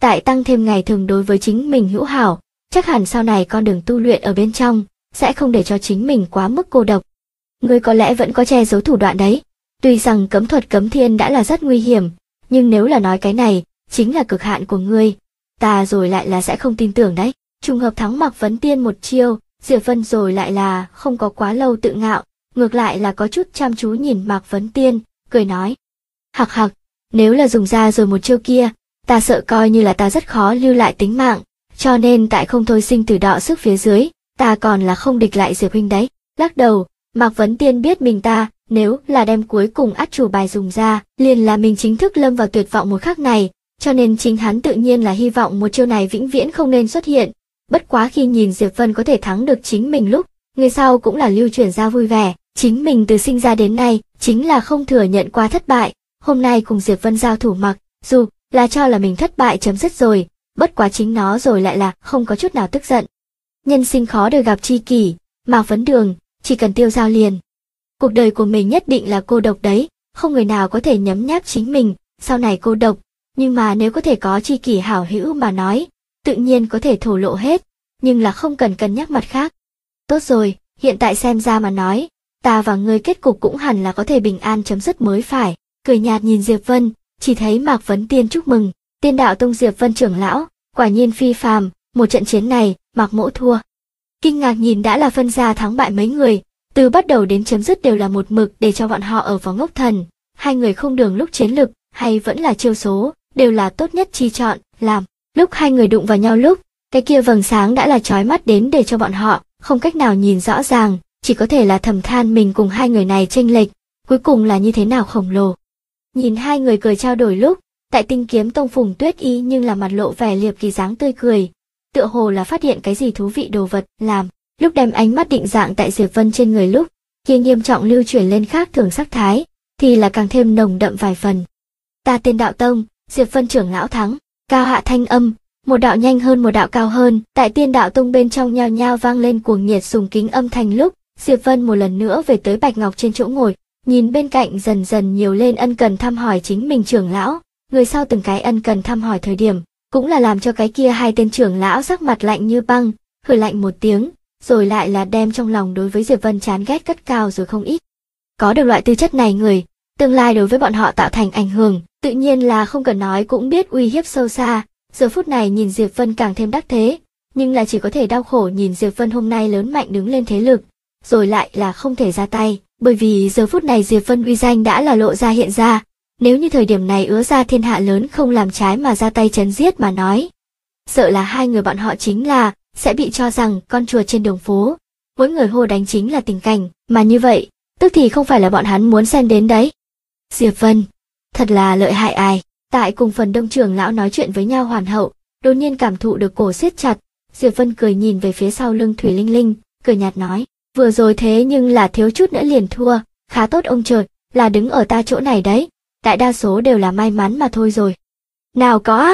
tại tăng thêm ngày thường đối với chính mình hữu hảo, chắc hẳn sau này con đường tu luyện ở bên trong, sẽ không để cho chính mình quá mức cô độc. Ngươi có lẽ vẫn có che giấu thủ đoạn đấy. Tuy rằng cấm thuật cấm thiên đã là rất nguy hiểm, nhưng nếu là nói cái này, chính là cực hạn của ngươi, ta rồi lại là sẽ không tin tưởng đấy. Trùng hợp thắng Mạc Vấn Tiên một chiêu, Diệp Vân rồi lại là không có quá lâu tự ngạo, ngược lại là có chút chăm chú nhìn Mạc Vấn Tiên, cười nói. Hặc hặc, nếu là dùng ra rồi một chiêu kia, ta sợ coi như là ta rất khó lưu lại tính mạng, cho nên tại không thôi sinh tử đọ sức phía dưới, ta còn là không địch lại Diệp huynh đấy. Lắc đầu, Mạc Vấn Tiên biết mình ta, nếu là đem cuối cùng át chủ bài dùng ra, liền là mình chính thức lâm vào tuyệt vọng một khắc này, cho nên chính hắn tự nhiên là hy vọng một chiêu này vĩnh viễn không nên xuất hiện. Bất quá khi nhìn Diệp Vân có thể thắng được chính mình lúc, người sau cũng là lưu truyền ra vui vẻ, chính mình từ sinh ra đến nay, chính là không thừa nhận qua thất bại, hôm nay cùng Diệp Vân giao thủ mặc, dù là cho là mình thất bại chấm dứt rồi, bất quá chính nó rồi lại là không có chút nào tức giận. Nhân sinh khó được gặp tri kỷ, Mạc Vấn Đường, chỉ cần tiêu giao liền. Cuộc đời của mình nhất định là cô độc đấy, không người nào có thể nhấm nháp chính mình, sau này cô độc, nhưng mà nếu có thể có tri kỷ hảo hữu mà nói, tự nhiên có thể thổ lộ hết, nhưng là không cần cân nhắc mặt khác. Tốt rồi, hiện tại xem ra mà nói, ta và ngươi kết cục cũng hẳn là có thể bình an chấm dứt mới phải. Cười nhạt nhìn Diệp Vân, chỉ thấy Mạc Vấn Tiên chúc mừng, Tiên Đạo Tông Diệp Vân trưởng lão, quả nhiên phi phàm, một trận chiến này, Mạc mỗ thua. Kinh ngạc nhìn đã là phân ra thắng bại mấy người, từ bắt đầu đến chấm dứt đều là một mực để cho bọn họ ở vào ngốc thần, hai người không đường lúc chiến lực, hay vẫn là chiêu số, đều là tốt nhất chi chọn, làm. Lúc hai người đụng vào nhau lúc, cái kia vầng sáng đã là chói mắt đến để cho bọn họ không cách nào nhìn rõ ràng, chỉ có thể là thầm than mình cùng hai người này chênh lệch, cuối cùng là như thế nào khổng lồ. Nhìn hai người cười trao đổi lúc, tại Tinh Kiếm Tông Phùng Tuyết Y nhưng là mặt lộ vẻ liệp kỳ dáng tươi cười, tựa hồ là phát hiện cái gì thú vị đồ vật, làm. Lúc đem ánh mắt định dạng tại Diệp Vân trên người lúc, kia nghiêm trọng lưu chuyển lên khác thường sắc thái, thì là càng thêm nồng đậm vài phần. Ta Tiên Đạo Tông, Diệp Vân trưởng lão thắng. Cao hạ thanh âm, một đạo nhanh hơn một đạo cao hơn, tại Tiên Đạo Tông bên trong nhao nhao vang lên cuồng nhiệt sùng kính âm thanh lúc, Diệp Vân một lần nữa về tới Bạch Ngọc trên chỗ ngồi, nhìn bên cạnh dần dần nhiều lên ân cần thăm hỏi chính mình trưởng lão, người sau từng cái ân cần thăm hỏi thời điểm, cũng là làm cho cái kia hai tên trưởng lão sắc mặt lạnh như băng, hừ lạnh một tiếng, rồi lại là đem trong lòng đối với Diệp Vân chán ghét cất cao rồi không ít. Có được loại tư chất này người, tương lai đối với bọn họ tạo thành ảnh hưởng, tự nhiên là không cần nói cũng biết uy hiếp sâu xa. Giờ phút này nhìn Diệp Vân càng thêm đắc thế, nhưng là chỉ có thể đau khổ nhìn Diệp Vân hôm nay lớn mạnh đứng lên thế lực, rồi lại là không thể ra tay, bởi vì giờ phút này Diệp Vân uy danh đã là lộ ra hiện ra, nếu như thời điểm này ứa ra thiên hạ lớn không làm trái mà ra tay chấn giết mà nói, sợ là hai người bọn họ chính là sẽ bị cho rằng con chuột trên đường phố, mỗi người hô đánh chính là tình cảnh, mà như vậy, tức thì không phải là bọn hắn muốn xem đến đấy. Diệp Vân, thật là lợi hại ai. Tại cùng phần đông trưởng lão nói chuyện với nhau hoàn hậu, đột nhiên cảm thụ được cổ siết chặt, Diệp Vân cười nhìn về phía sau lưng Thủy Linh Linh, cười nhạt nói, vừa rồi thế nhưng là thiếu chút nữa liền thua, khá tốt ông trời, là đứng ở ta chỗ này đấy, đại đa số đều là may mắn mà thôi rồi. Nào có á?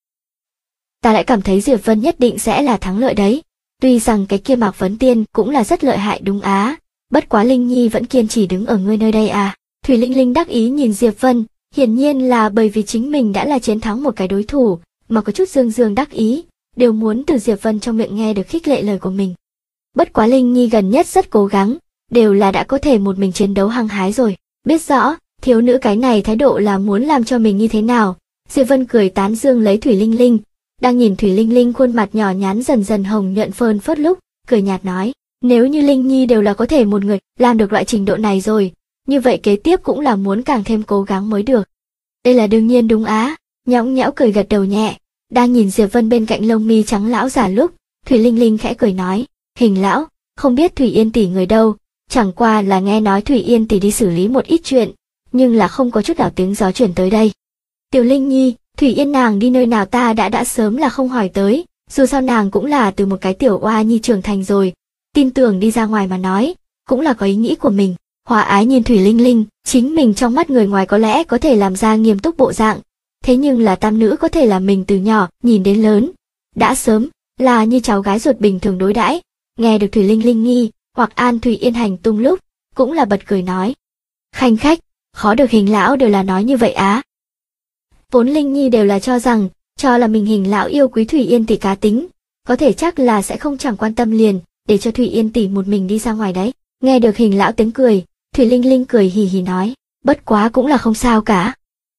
Ta lại cảm thấy Diệp Vân nhất định sẽ là thắng lợi đấy, tuy rằng cái kia Mạc Vấn Tiên cũng là rất lợi hại đúng á, bất quá Linh Nhi vẫn kiên trì đứng ở ngươi nơi đây à. Thủy Linh Linh đắc ý nhìn Diệp Vân, hiển nhiên là bởi vì chính mình đã là chiến thắng một cái đối thủ, mà có chút dương dương đắc ý, đều muốn từ Diệp Vân trong miệng nghe được khích lệ lời của mình. Bất quá Linh Nhi gần nhất rất cố gắng, đều là đã có thể một mình chiến đấu hăng hái rồi, biết rõ, thiếu nữ cái này thái độ là muốn làm cho mình như thế nào. Diệp Vân cười tán dương lấy Thủy Linh Linh, đang nhìn Thủy Linh Linh khuôn mặt nhỏ nhắn dần dần hồng nhuận phơn phớt lúc, cười nhạt nói, nếu như Linh Nhi đều là có thể một người làm được loại trình độ này rồi, như vậy kế tiếp cũng là muốn càng thêm cố gắng mới được. Đây là đương nhiên đúng á, nhõng nhẽo cười gật đầu nhẹ, đang nhìn Diệp Vân bên cạnh lông mi trắng lão giả lúc, Thủy Linh Linh khẽ cười nói, Hình lão, không biết Thủy Yên tỷ người đâu, chẳng qua là nghe nói Thủy Yên tỷ đi xử lý một ít chuyện, nhưng là không có chút nào tiếng gió chuyển tới đây. Tiểu Linh Nhi, Thủy Yên nàng đi nơi nào ta đã sớm là không hỏi tới, dù sao nàng cũng là từ một cái tiểu oa nhi trưởng thành rồi, tin tưởng đi ra ngoài mà nói, cũng là có ý nghĩ của mình. Hòa ái nhìn Thủy Linh Linh, chính mình trong mắt người ngoài có lẽ có thể làm ra nghiêm túc bộ dạng, thế nhưng là tam nữ có thể là mình từ nhỏ nhìn đến lớn, đã sớm là như cháu gái ruột bình thường đối đãi. Nghe được Thủy Linh Linh nghi hoặc An Thủy Yên hành tung lúc, cũng là bật cười nói, khanh khách, khó được Hình lão đều là nói như vậy á. Vốn Linh Nhi đều là cho rằng cho là mình Hình lão yêu quý Thủy Yên tỷ cá tính, có thể chắc là sẽ không chẳng quan tâm liền, để cho Thủy Yên tỷ một mình đi ra ngoài đấy. Nghe được Hình lão tiếng cười, Thủy Linh Linh cười hì hì nói, bất quá cũng là không sao cả.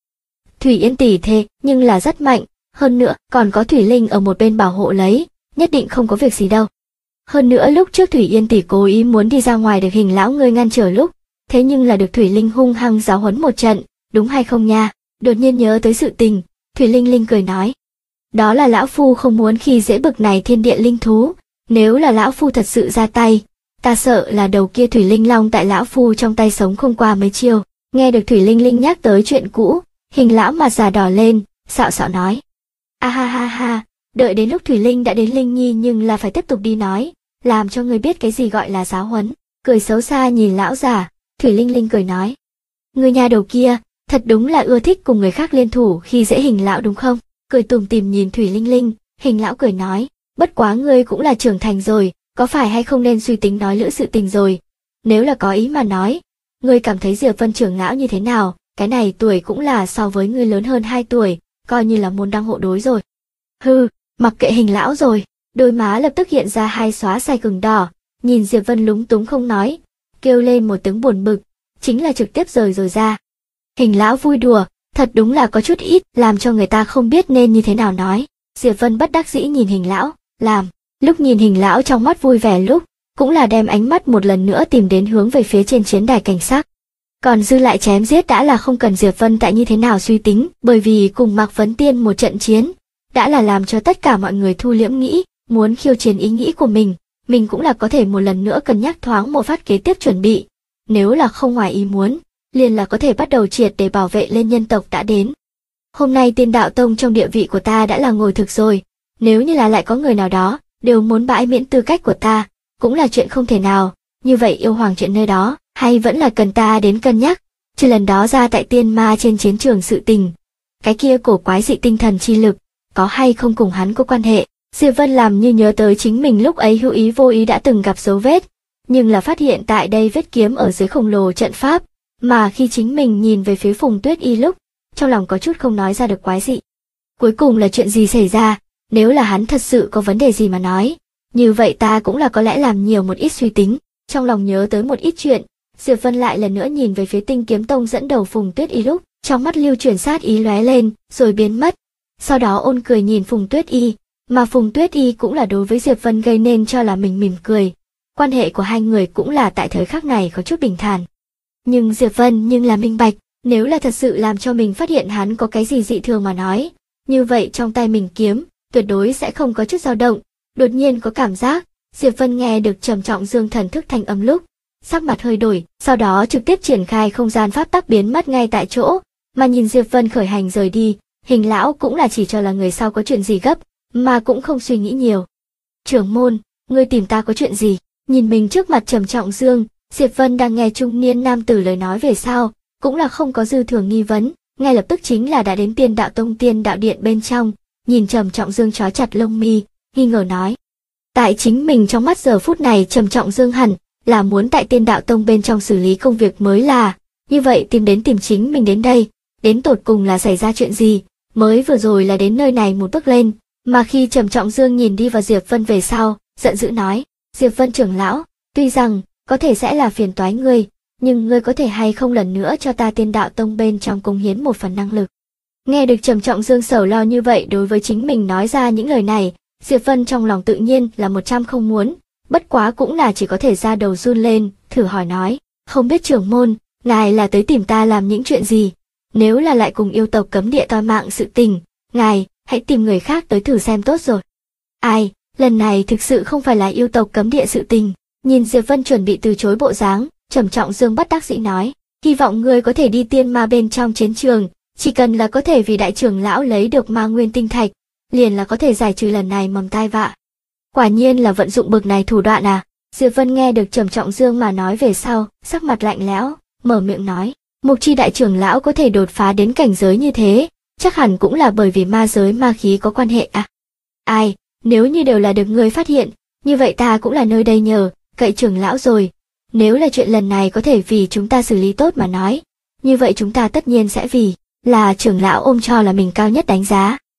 Thủy Yên tỷ thế nhưng là rất mạnh, hơn nữa còn có Thủy Linh ở một bên bảo hộ lấy, nhất định không có việc gì đâu. Hơn nữa lúc trước Thủy Yên tỷ cố ý muốn đi ra ngoài được Hình lão ngươi ngăn trở lúc, thế nhưng là được Thủy Linh hung hăng giáo huấn một trận, đúng hay không nha? Đột nhiên nhớ tới sự tình, Thủy Linh Linh cười nói, đó là lão phu không muốn khi dễ bực này thiên địa linh thú, nếu là lão phu thật sự ra tay, ta sợ là đầu kia Thủy Linh Long tại lão phu trong tay sống không qua mấy chiêu. Nghe được Thủy Linh Linh nhắc tới chuyện cũ, Hình lão mặt già đỏ lên, xạo xạo nói, a ha ha ha, đợi đến lúc Thủy Linh đã đến Linh Nhi nhưng là phải tiếp tục đi nói, làm cho người biết cái gì gọi là giáo huấn. Cười xấu xa nhìn lão già, Thủy Linh Linh cười nói, người nhà đầu kia, thật đúng là ưa thích cùng người khác liên thủ khi dễ Hình lão đúng không? Cười tủm tỉm nhìn Thủy Linh Linh, Hình lão cười nói, bất quá ngươi cũng là trưởng thành rồi, có phải hay không nên suy tính nói lỡ sự tình rồi? Nếu là có ý mà nói, ngươi cảm thấy Diệp Vân trưởng lão như thế nào? Cái này tuổi cũng là so với ngươi lớn hơn 2 tuổi, coi như là môn đăng hộ đối rồi. Hừ, mặc kệ Hình lão rồi. Đôi má lập tức hiện ra 2 xóa say cứng đỏ, nhìn Diệp Vân lúng túng không nói, kêu lên một tiếng buồn bực, chính là trực tiếp rời rồi ra. Hình lão vui đùa, thật đúng là có chút ít, làm cho người ta không biết nên như thế nào nói. Diệp Vân bất đắc dĩ nhìn Hình lão, làm, lúc nhìn Hình lão trong mắt vui vẻ lúc, cũng là đem ánh mắt một lần nữa tìm đến hướng về phía trên chiến đài cảnh sắc. Còn dư lại chém giết đã là không cần Diệp Vân tại như thế nào suy tính, bởi vì cùng Mạc Vấn Tiên một trận chiến, đã là làm cho tất cả mọi người thu liễm nghĩ, muốn khiêu chiến ý nghĩ của mình cũng là có thể một lần nữa cân nhắc thoáng một phát kế tiếp chuẩn bị. Nếu là không ngoài ý muốn, liền là có thể bắt đầu triệt để bảo vệ lên nhân tộc đã đến. Hôm nay Tiên Đạo Tông trong địa vị của ta đã là ngồi thực rồi, nếu như là lại có người nào đó, đều muốn bãi miễn tư cách của ta, cũng là chuyện không thể nào, như vậy yêu hoàng chuyện nơi đó, hay vẫn là cần ta đến cân nhắc, chứ lần đó ra tại tiên ma trên chiến trường sự tình. Cái kia cổ quái dị tinh thần chi lực, có hay không cùng hắn có quan hệ? Diệp Vân làm như nhớ tới chính mình lúc ấy hữu ý vô ý đã từng gặp dấu vết, nhưng là phát hiện tại đây vết kiếm ở dưới khổng lồ trận pháp, mà khi chính mình nhìn về phía Phùng Tuyết Y lúc, trong lòng có chút không nói ra được quái dị. Cuối cùng là chuyện gì xảy ra, nếu là hắn thật sự có vấn đề gì mà nói, như vậy ta cũng là có lẽ làm nhiều một ít suy tính, trong lòng nhớ tới một ít chuyện, Diệp Vân lại lần nữa nhìn về phía Tinh Kiếm Tông dẫn đầu Phùng Tuyết Y lúc, trong mắt lưu chuyển sát ý lóe lên, rồi biến mất, sau đó ôn cười nhìn Phùng Tuyết Y. Mà Phùng Tuyết Y cũng là đối với Diệp Vân gây nên cho là mình mỉm cười. Quan hệ của hai người cũng là tại thời khắc này có chút bình thản. Nhưng Diệp Vân nhưng là minh bạch, nếu là thật sự làm cho mình phát hiện hắn có cái gì dị thường mà nói, như vậy trong tay mình kiếm, tuyệt đối sẽ không có chút dao động. Đột nhiên có cảm giác, Diệp Vân nghe được trầm trọng dương thần thức thanh âm lúc, sắc mặt hơi đổi, sau đó trực tiếp triển khai không gian pháp tắc biến mất ngay tại chỗ, mà nhìn Diệp Vân khởi hành rời đi, Hình lão cũng là chỉ cho là người sau có chuyện gì gấp, mà cũng không suy nghĩ nhiều. Trưởng môn, ngươi tìm ta có chuyện gì? Nhìn mình trước mặt trầm trọng dương, Diệp Vân đang nghe trung niên nam tử lời nói về sau, cũng là không có dư thừa nghi vấn, ngay lập tức chính là đã đến Tiên Đạo Tông Tiên Đạo Điện bên trong, nhìn trầm trọng dương chói chặt lông mi, nghi ngờ nói. Tại chính mình trong mắt giờ phút này trầm trọng dương hẳn là muốn tại Tiên Đạo Tông bên trong xử lý công việc mới là, như vậy tìm chính mình đến đây, đến tột cùng là xảy ra chuyện gì, mới vừa rồi là đến nơi này một bước lên. Mà khi trầm trọng dương nhìn đi vào Diệp Vân về sau, giận dữ nói, Diệp Vân trưởng lão, tuy rằng, có thể sẽ là phiền toái ngươi, nhưng ngươi có thể hay không lần nữa cho ta Tiên Đạo Tông bên trong cống hiến một phần năng lực. Nghe được trầm trọng dương sầu lo như vậy đối với chính mình nói ra những lời này, Diệp Vân trong lòng tự nhiên là 100 không muốn, bất quá cũng là chỉ có thể ra đầu run lên, thử hỏi nói, không biết trưởng môn, ngài là tới tìm ta làm những chuyện gì, nếu là lại cùng yêu tộc cấm địa toi mạng sự tình, ngài hãy tìm người khác tới thử xem tốt rồi. Ai, lần này thực sự không phải là yêu tộc cấm địa sự tình. Nhìn Diệp Vân chuẩn bị từ chối bộ dáng, trầm trọng dương bất đắc dĩ nói, hy vọng ngươi có thể đi tiên ma bên trong chiến trường, chỉ cần là có thể vì đại trưởng lão lấy được ma nguyên tinh thạch, liền là có thể giải trừ lần này mầm tai vạ. Quả nhiên là vận dụng bực này thủ đoạn à? Diệp Vân nghe được trầm trọng dương mà nói về sau, sắc mặt lạnh lẽo, mở miệng nói, Mục Chi đại trưởng lão có thể đột phá đến cảnh giới như thế, chắc hẳn cũng là bởi vì ma giới ma khí có quan hệ à? Ai, nếu như đều là được ngươi phát hiện, như vậy ta cũng là nơi đây nhờ cậy trưởng lão rồi. Nếu là chuyện lần này có thể vì chúng ta xử lý tốt mà nói, như vậy chúng ta tất nhiên sẽ vì là trưởng lão ôm cho là mình cao nhất đánh giá.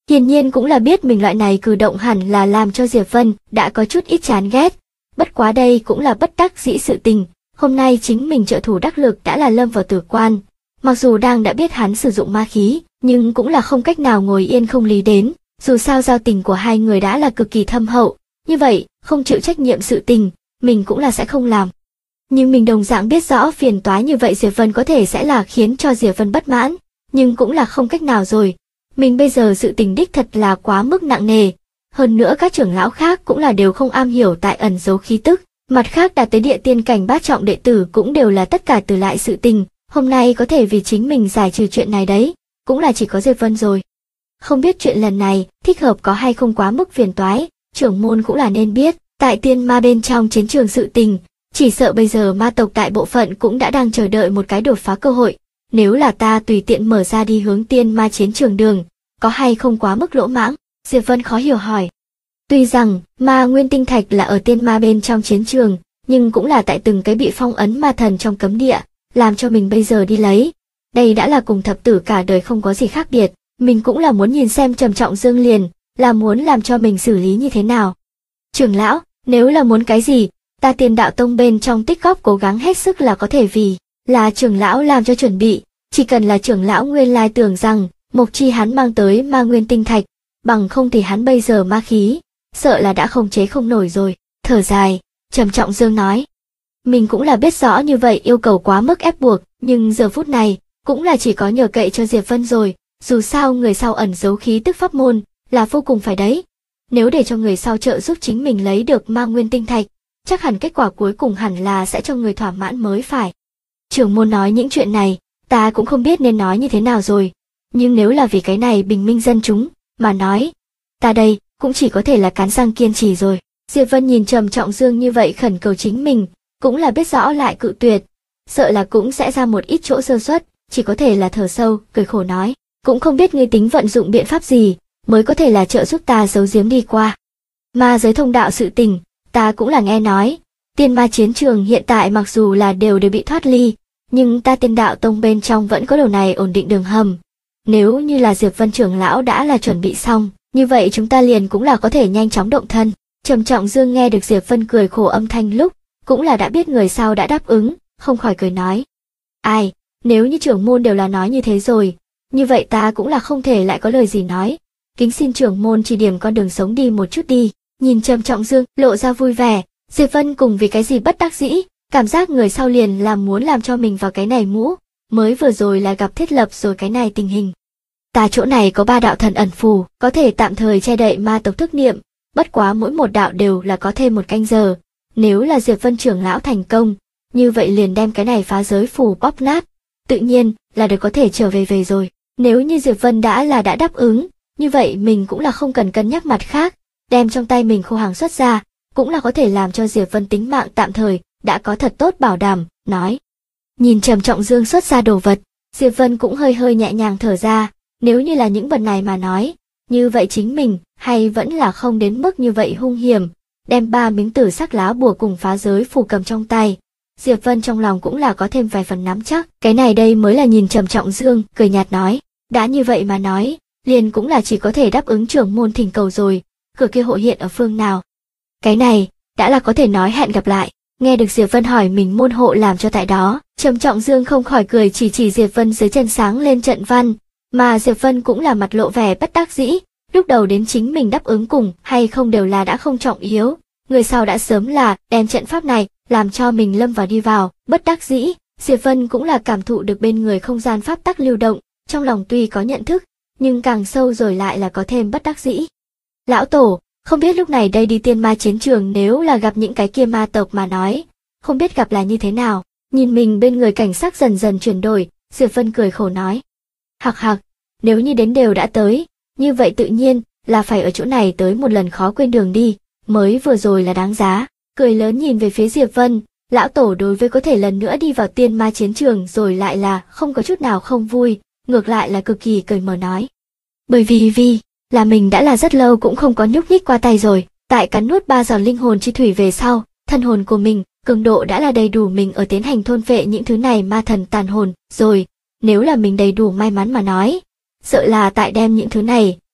Hiển nhiên cũng là biết mình loại này cử động hẳn là làm cho Diệp Vân đã có chút ít chán ghét. Bất quá đây cũng là bất đắc dĩ sự tình, hôm nay chính mình trợ thủ đắc lực đã là lâm vào tử quan. Mặc dù đang đã biết hắn sử dụng ma khí, nhưng cũng là không cách nào ngồi yên không lý đến, dù sao giao tình của hai người đã là cực kỳ thâm hậu, như vậy, không chịu trách nhiệm sự tình, mình cũng là sẽ không làm. Nhưng mình đồng dạng biết rõ phiền toái như vậy Diệp Vân có thể sẽ là khiến cho Diệp Vân bất mãn, nhưng cũng là không cách nào rồi. Mình bây giờ sự tình đích thật là quá mức nặng nề, hơn nữa các trưởng lão khác cũng là đều không am hiểu tại ẩn giấu khí tức, mặt khác đạt tới địa tiên cảnh bát trọng đệ tử cũng đều là tất cả từ lại sự tình, hôm nay có thể vì chính mình giải trừ chuyện này đấy, cũng là chỉ có Diệp Vân rồi. Không biết chuyện lần này thích hợp có hay không quá mức phiền toái, trưởng môn cũng là nên biết, tại tiên ma bên trong chiến trường sự tình, chỉ sợ bây giờ ma tộc tại bộ phận cũng đã đang chờ đợi một cái đột phá cơ hội, nếu là ta tùy tiện mở ra đi hướng tiên ma chiến trường đường, có hay không quá mức lỗ mãng? Diệp Vân khó hiểu hỏi. Tuy rằng ma nguyên tinh thạch là ở tiên ma bên trong chiến trường, nhưng cũng là tại từng cái bị phong ấn ma thần trong cấm địa, làm cho mình bây giờ đi lấy. Đây đã là cùng thập tử cả đời không có gì khác biệt, mình cũng là muốn nhìn xem Trầm Trọng Dương liền, là muốn làm cho mình xử lý như thế nào. Trưởng lão, nếu là muốn cái gì, ta Tiên Đạo Tông bên trong tích góp cố gắng hết sức là có thể vì là trưởng lão làm cho chuẩn bị, chỉ cần là trưởng lão nguyên lai tưởng rằng Mộc Chi hắn mang tới ma nguyên tinh thạch, bằng không thì hắn bây giờ ma khí, sợ là đã không chế không nổi rồi. Thở dài, Trầm Trọng Dương nói. Mình cũng là biết rõ như vậy yêu cầu quá mức ép buộc, nhưng giờ phút này, cũng là chỉ có nhờ cậy cho Diệp Vân rồi, dù sao người sau ẩn giấu khí tức pháp môn, là vô cùng phải đấy. Nếu để cho người sau trợ giúp chính mình lấy được ma nguyên tinh thạch, chắc hẳn kết quả cuối cùng hẳn là sẽ cho người thỏa mãn mới phải. Trưởng môn nói những chuyện này, ta cũng không biết nên nói như thế nào rồi, nhưng nếu là vì cái này bình minh dân chúng, mà nói, ta đây, cũng chỉ có thể là cắn răng kiên trì rồi. Diệp Vân nhìn Trầm Trọng Dương như vậy khẩn cầu chính mình, cũng là biết rõ lại cự tuyệt, sợ là cũng sẽ ra một ít chỗ sơ suất, chỉ có thể là thở sâu, cười khổ nói, cũng không biết ngươi tính vận dụng biện pháp gì, mới có thể là trợ giúp ta giấu giếm đi qua. Ma giới thông đạo sự tình, ta cũng là nghe nói, tiên ma chiến trường hiện tại mặc dù là đều bị thoát ly, nhưng ta Tiên Đạo Tông bên trong vẫn có đầu này ổn định đường hầm. Nếu như là Diệp Vân trưởng lão đã là chuẩn bị xong, như vậy chúng ta liền cũng là có thể nhanh chóng động thân. Trầm Trọng Dương nghe được Diệp Vân cười khổ âm thanh lúc, cũng là đã biết người sau đã đáp ứng, không khỏi cười nói. Ai, nếu như trưởng môn đều là nói như thế rồi, như vậy ta cũng là không thể lại có lời gì nói. Kính xin trưởng môn chỉ điểm con đường sống đi một chút đi. Nhìn Trầm Trọng Dương lộ ra vui vẻ, Diệp Vân cùng vì cái gì bất đắc dĩ, cảm giác người sau liền là muốn làm cho mình vào cái này mũ, mới vừa rồi là gặp thiết lập rồi cái này tình hình. Ta chỗ này có 3 đạo thần ẩn phù, có thể tạm thời che đậy ma tộc thức niệm, bất quá mỗi một đạo đều là có thêm 1 canh giờ. Nếu là Diệp Vân trưởng lão thành công, như vậy liền đem cái này phá giới phù bóp nát, tự nhiên là được có thể trở về rồi. Nếu như Diệp Vân đã đáp ứng, như vậy mình cũng là không cần cân nhắc mặt khác, đem trong tay mình khô hàng xuất ra, cũng là có thể làm cho Diệp Vân tính mạng tạm thời đã có thật tốt bảo đảm, nói. Nhìn Trầm Trọng Dương xuất ra đồ vật, Diệp Vân cũng hơi nhẹ nhàng thở ra, nếu như là những vật này mà nói, như vậy chính mình hay vẫn là không đến mức như vậy hung hiểm, đem 3 miếng tử sắc lá bùa cùng phá giới phù cầm trong tay. Diệp Vân trong lòng cũng là có thêm vài phần nắm chắc, cái này đây mới là nhìn Trầm Trọng Dương, cười nhạt nói, đã như vậy mà nói, liền cũng là chỉ có thể đáp ứng trưởng môn thỉnh cầu rồi, cửa kia hội hiện ở phương nào. Cái này, đã là có thể nói hẹn gặp lại. Nghe được Diệp Vân hỏi mình môn hộ làm cho tại đó, Trầm Trọng Dương không khỏi cười chỉ Diệp Vân dưới chân sáng lên trận văn, mà Diệp Vân cũng là mặt lộ vẻ bất đắc dĩ, lúc đầu đến chính mình đáp ứng cùng hay không đều là đã không trọng yếu, người sau đã sớm là đem trận pháp này làm cho mình lâm vào đi vào, bất đắc dĩ, Diệp Vân cũng là cảm thụ được bên người không gian pháp tắc lưu động, trong lòng tuy có nhận thức, nhưng càng sâu rồi lại là có thêm bất đắc dĩ. Lão Tổ, không biết lúc này đây đi tiên ma chiến trường nếu là gặp những cái kia ma tộc mà nói, không biết gặp là như thế nào, nhìn mình bên người cảnh sắc dần dần chuyển đổi, Diệp Vân cười khổ nói. Hặc, nếu như đến đều đã tới, như vậy tự nhiên là phải ở chỗ này tới một lần khó quên đường đi, mới vừa rồi là đáng giá, cười lớn nhìn về phía Diệp Vân, lão tổ đối với có thể lần nữa đi vào tiên ma chiến trường rồi lại là không có chút nào không vui, ngược lại là cực kỳ cởi mở nói. Bởi vì là mình đã là rất lâu cũng không có nhúc nhích qua tay rồi, tại cắn nuốt 3 giọt linh hồn chi thủy về sau, thân hồn của mình, cường độ đã là đầy đủ mình ở tiến hành thôn phệ những thứ này ma thần tàn hồn, rồi, nếu là mình đầy đủ may mắn mà nói, sợ là tại đem những thứ này,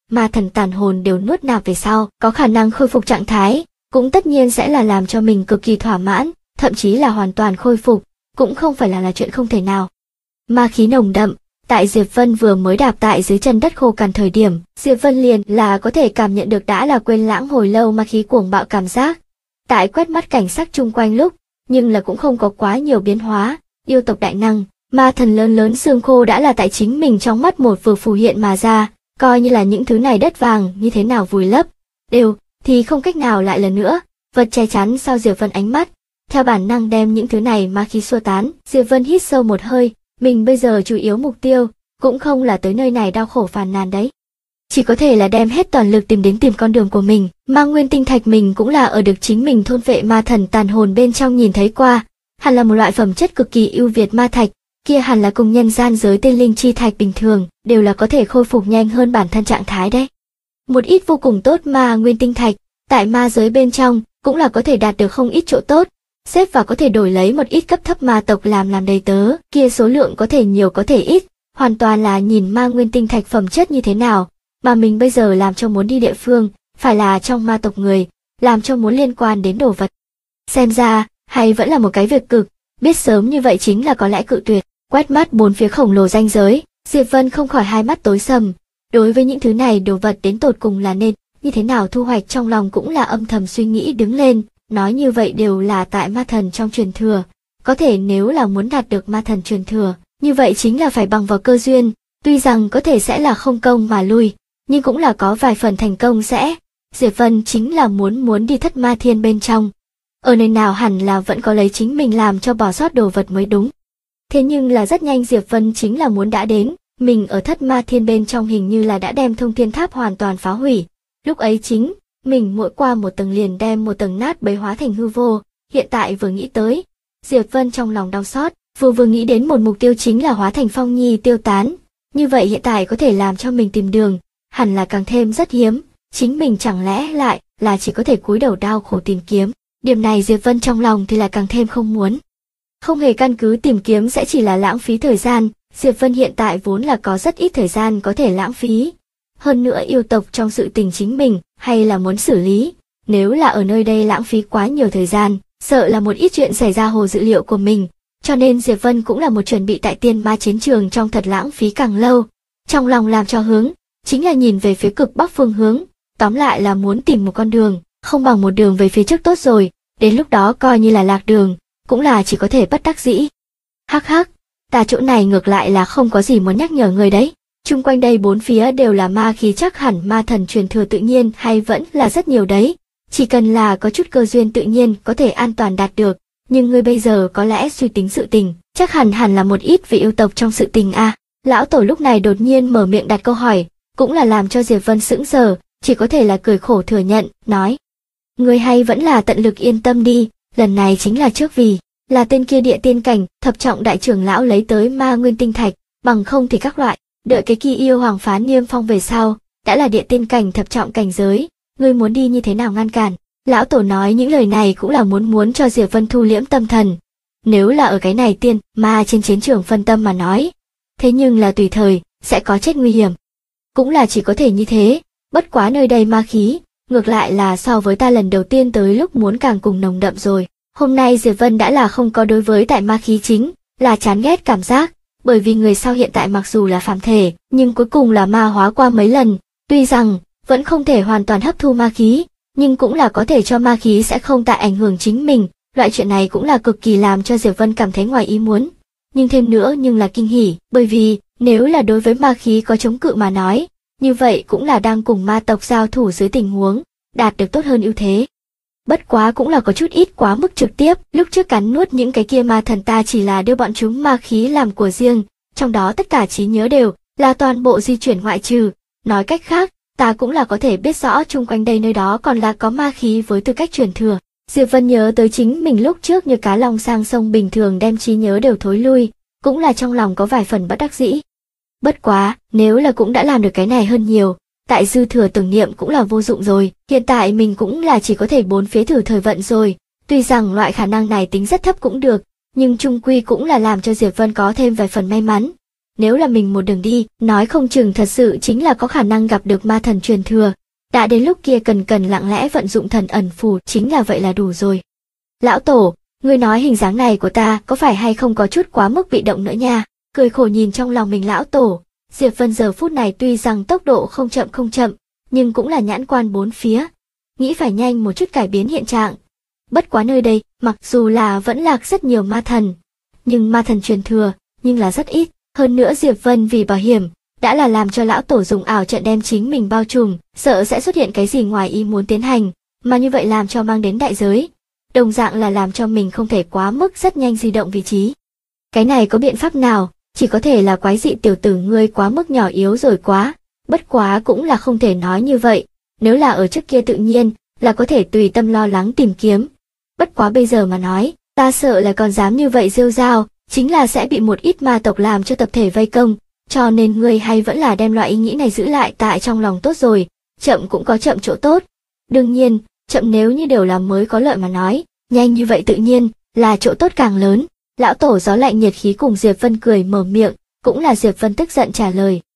ma thần tàn hồn đều nuốt nạp về sau, có khả năng khôi phục trạng thái, cũng tất nhiên sẽ là làm cho mình cực kỳ thỏa mãn, thậm chí là hoàn toàn khôi phục, cũng không phải là chuyện không thể nào. Ma khí nồng đậm, tại Diệp Vân vừa mới đạp tại dưới chân đất khô cằn thời điểm, Diệp Vân liền là có thể cảm nhận được đã là quên lãng hồi lâu ma khí cuồng bạo cảm giác. Tại quét mắt cảnh sắc chung quanh lúc, nhưng là cũng không có quá nhiều biến hóa, yêu tộc đại năng, ma thần lớn lớn xương khô đã là tại chính mình trong mắt một vừa phù hiện mà ra, coi như là những thứ này đất vàng như thế nào vùi lấp, đều thì không cách nào lại lần nữa, vật che chắn sau Diệp Vân ánh mắt. Theo bản năng đem những thứ này ma khí xua tán, Diệp Vân hít sâu một hơi, mình bây giờ chủ yếu mục tiêu cũng không là tới nơi này đau khổ phàn nàn đấy. Chỉ có thể là đem hết toàn lực tìm con đường của mình, mà nguyên tinh thạch mình cũng là ở được chính mình thôn vệ ma thần tàn hồn bên trong nhìn thấy qua, hẳn là một loại phẩm chất cực kỳ ưu việt ma thạch, kia hẳn là cùng nhân gian giới tên linh chi thạch bình thường, đều là có thể khôi phục nhanh hơn bản thân trạng thái đấy. Một ít vô cùng tốt ma nguyên tinh thạch, tại ma giới bên trong, cũng là có thể đạt được không ít chỗ tốt, xếp vào có thể đổi lấy một ít cấp thấp ma tộc làm đầy tớ, kia số lượng có thể nhiều có thể ít, hoàn toàn là nhìn ma nguyên tinh thạch phẩm chất như thế nào, mà mình bây giờ làm cho muốn đi địa phương, phải là trong ma tộc người, làm cho muốn liên quan đến đồ vật. Xem ra, hay vẫn là một cái việc cực, biết sớm như vậy chính là có lẽ cự tuyệt, quét mắt bốn phía khổng lồ ranh giới, Diệp Vân không khỏi hai mắt tối sầm, đối với những thứ này đồ vật đến tột cùng là nên như thế nào thu hoạch trong lòng cũng là âm thầm suy nghĩ đứng lên, nói như vậy đều là tại ma thần trong truyền thừa, có thể nếu là muốn đạt được ma thần truyền thừa, như vậy chính là phải bằng vào cơ duyên, tuy rằng có thể sẽ là không công mà lui, nhưng cũng là có vài phần thành công sẽ. Diệp Vân chính là muốn đi thất ma thiên bên trong, ở nơi nào hẳn là vẫn có lấy chính mình làm cho bỏ sót đồ vật mới đúng. Thế nhưng là rất nhanh Diệp Vân chính là muốn đã đến, mình ở thất ma thiên bên trong hình như là đã đem thông thiên tháp hoàn toàn phá hủy, lúc ấy chính mình mỗi qua một tầng liền đem một tầng nát bấy hóa thành hư vô, hiện tại vừa nghĩ tới, Diệp Vân trong lòng đau xót, vừa nghĩ đến một mục tiêu chính là hóa thành phong nhi tiêu tán, như vậy hiện tại có thể làm cho mình tìm đường, hẳn là càng thêm rất hiếm, chính mình chẳng lẽ lại là chỉ có thể cúi đầu đau khổ tìm kiếm, điểm này Diệp Vân trong lòng thì là càng thêm không muốn. Không hề căn cứ tìm kiếm sẽ chỉ là lãng phí thời gian, Diệp Vân hiện tại vốn là có rất ít thời gian có thể lãng phí. Hơn nữa yêu tộc trong sự tình chính mình, hay là muốn xử lý, nếu là ở nơi đây lãng phí quá nhiều thời gian, sợ là một ít chuyện xảy ra hồ dữ liệu của mình, cho nên Diệp Vân cũng là một chuẩn bị tại tiên ma chiến trường trong thật lãng phí càng lâu. Trong lòng làm cho hướng, chính là nhìn về phía cực bắc phương hướng, tóm lại là muốn tìm một con đường, không bằng một đường về phía trước tốt rồi, đến lúc đó coi như là lạc đường, cũng là chỉ có thể bất đắc dĩ. Hắc hắc, ta chỗ này ngược lại là không có gì muốn nhắc nhở người đấy. Chung quanh đây bốn phía đều là ma khí, chắc hẳn ma thần truyền thừa tự nhiên hay vẫn là rất nhiều đấy. Chỉ cần là có chút cơ duyên tự nhiên có thể an toàn đạt được, nhưng ngươi bây giờ có lẽ suy tính sự tình, chắc hẳn là một ít vị yêu tộc trong sự tình a. Lão tổ lúc này đột nhiên mở miệng đặt câu hỏi, cũng là làm cho Diệp Vân sững sờ, chỉ có thể là cười khổ thừa nhận, nói: "Ngươi hay vẫn là tận lực yên tâm đi, lần này chính là trước vì là tên kia địa tiên cảnh, thập trọng đại trưởng lão lấy tới ma nguyên tinh thạch, bằng không thì các loại, đợi cái kia yêu hoàng phá niêm phong về sau, đã là địa tiên cảnh thập trọng cảnh giới, ngươi muốn đi như thế nào ngăn cản?" Lão tổ nói những lời này cũng là muốn cho Diệp Vân thu liễm tâm thần. Nếu là ở cái này tiên ma trên chiến trường phân tâm mà nói, thế nhưng là tùy thời sẽ có chết nguy hiểm. Cũng là chỉ có thể như thế, bất quá nơi đây ma khí, ngược lại là so với ta lần đầu tiên tới lúc muốn càng cùng nồng đậm rồi. Hôm nay Diệp Vân đã là không có đối với tại ma khí chính là chán ghét cảm giác, bởi vì người sau hiện tại mặc dù là phàm thể, nhưng cuối cùng là ma hóa qua mấy lần, tuy rằng vẫn không thể hoàn toàn hấp thu ma khí, nhưng cũng là có thể cho ma khí sẽ không tại ảnh hưởng chính mình, loại chuyện này cũng là cực kỳ làm cho Diệp Vân cảm thấy ngoài ý muốn. Nhưng thêm nữa nhưng là kinh hỉ, bởi vì nếu là đối với ma khí có chống cự mà nói, như vậy cũng là đang cùng ma tộc giao thủ dưới tình huống, đạt được tốt hơn ưu thế. Bất quá cũng là có chút ít quá mức trực tiếp, lúc trước cắn nuốt những cái kia ma thần ta chỉ là đưa bọn chúng ma khí làm của riêng, trong đó tất cả trí nhớ đều là toàn bộ di chuyển ngoại trừ, nói cách khác, ta cũng là có thể biết rõ chung quanh đây nơi đó còn là có ma khí với tư cách truyền thừa. Diệp Vân nhớ tới chính mình lúc trước như cá long sang sông bình thường đem trí nhớ đều thối lui, cũng là trong lòng có vài phần bất đắc dĩ. Bất quá, nếu là cũng đã làm được cái này hơn nhiều, tại dư thừa tưởng niệm cũng là vô dụng rồi, hiện tại mình cũng là chỉ có thể bốn phía thử thời vận rồi, tuy rằng loại khả năng này tính rất thấp cũng được, nhưng chung quy cũng là làm cho Diệp Vân có thêm vài phần may mắn. nếu là mình một đường đi, nói không chừng thật sự chính là có khả năng gặp được ma thần truyền thừa. Đã đến lúc kia cần lặng lẽ vận dụng thần ẩn phù, chính là vậy là đủ rồi. Lão Tổ, ngươi nói hình dáng này của ta có phải hay không có chút quá mức bị động nữa nha? Cười khổ nhìn trong lòng mình Lão Tổ, Diệp Vân giờ phút này tuy rằng tốc độ không chậm, nhưng cũng là nhãn quan bốn phía, nghĩ phải nhanh một chút cải biến hiện trạng. Bất quá nơi đây, mặc dù là vẫn lạc rất nhiều ma thần, nhưng ma thần truyền thừa, nhưng là rất ít. Hơn nữa Diệp Vân vì bảo hiểm, đã là làm cho Lão Tổ dùng ảo trận đem chính mình bao trùm, sợ sẽ xuất hiện cái gì ngoài ý muốn tiến hành, mà như vậy làm cho mang đến đại giới. Đồng dạng là làm cho mình không thể quá mức rất nhanh di động vị trí. Cái này có biện pháp nào, chỉ có thể là quái dị tiểu tử ngươi quá mức nhỏ yếu rồi quá, bất quá cũng là không thể nói như vậy, nếu là ở trước kia tự nhiên là có thể tùy tâm lo lắng tìm kiếm. Bất quá bây giờ mà nói, ta sợ là còn dám như vậy rêu rao, chính là sẽ bị một ít ma tộc làm cho tập thể vây công, cho nên ngươi hay vẫn là đem loại ý nghĩ này giữ lại tại trong lòng tốt rồi, chậm cũng có chậm chỗ tốt. Đương nhiên, chậm nếu như đều là mới có lợi mà nói, nhanh như vậy tự nhiên là chỗ tốt càng lớn. Lão Tổ gió lạnh nhiệt khí cùng Diệp Vân cười mở miệng, cũng là Diệp Vân tức giận trả lời.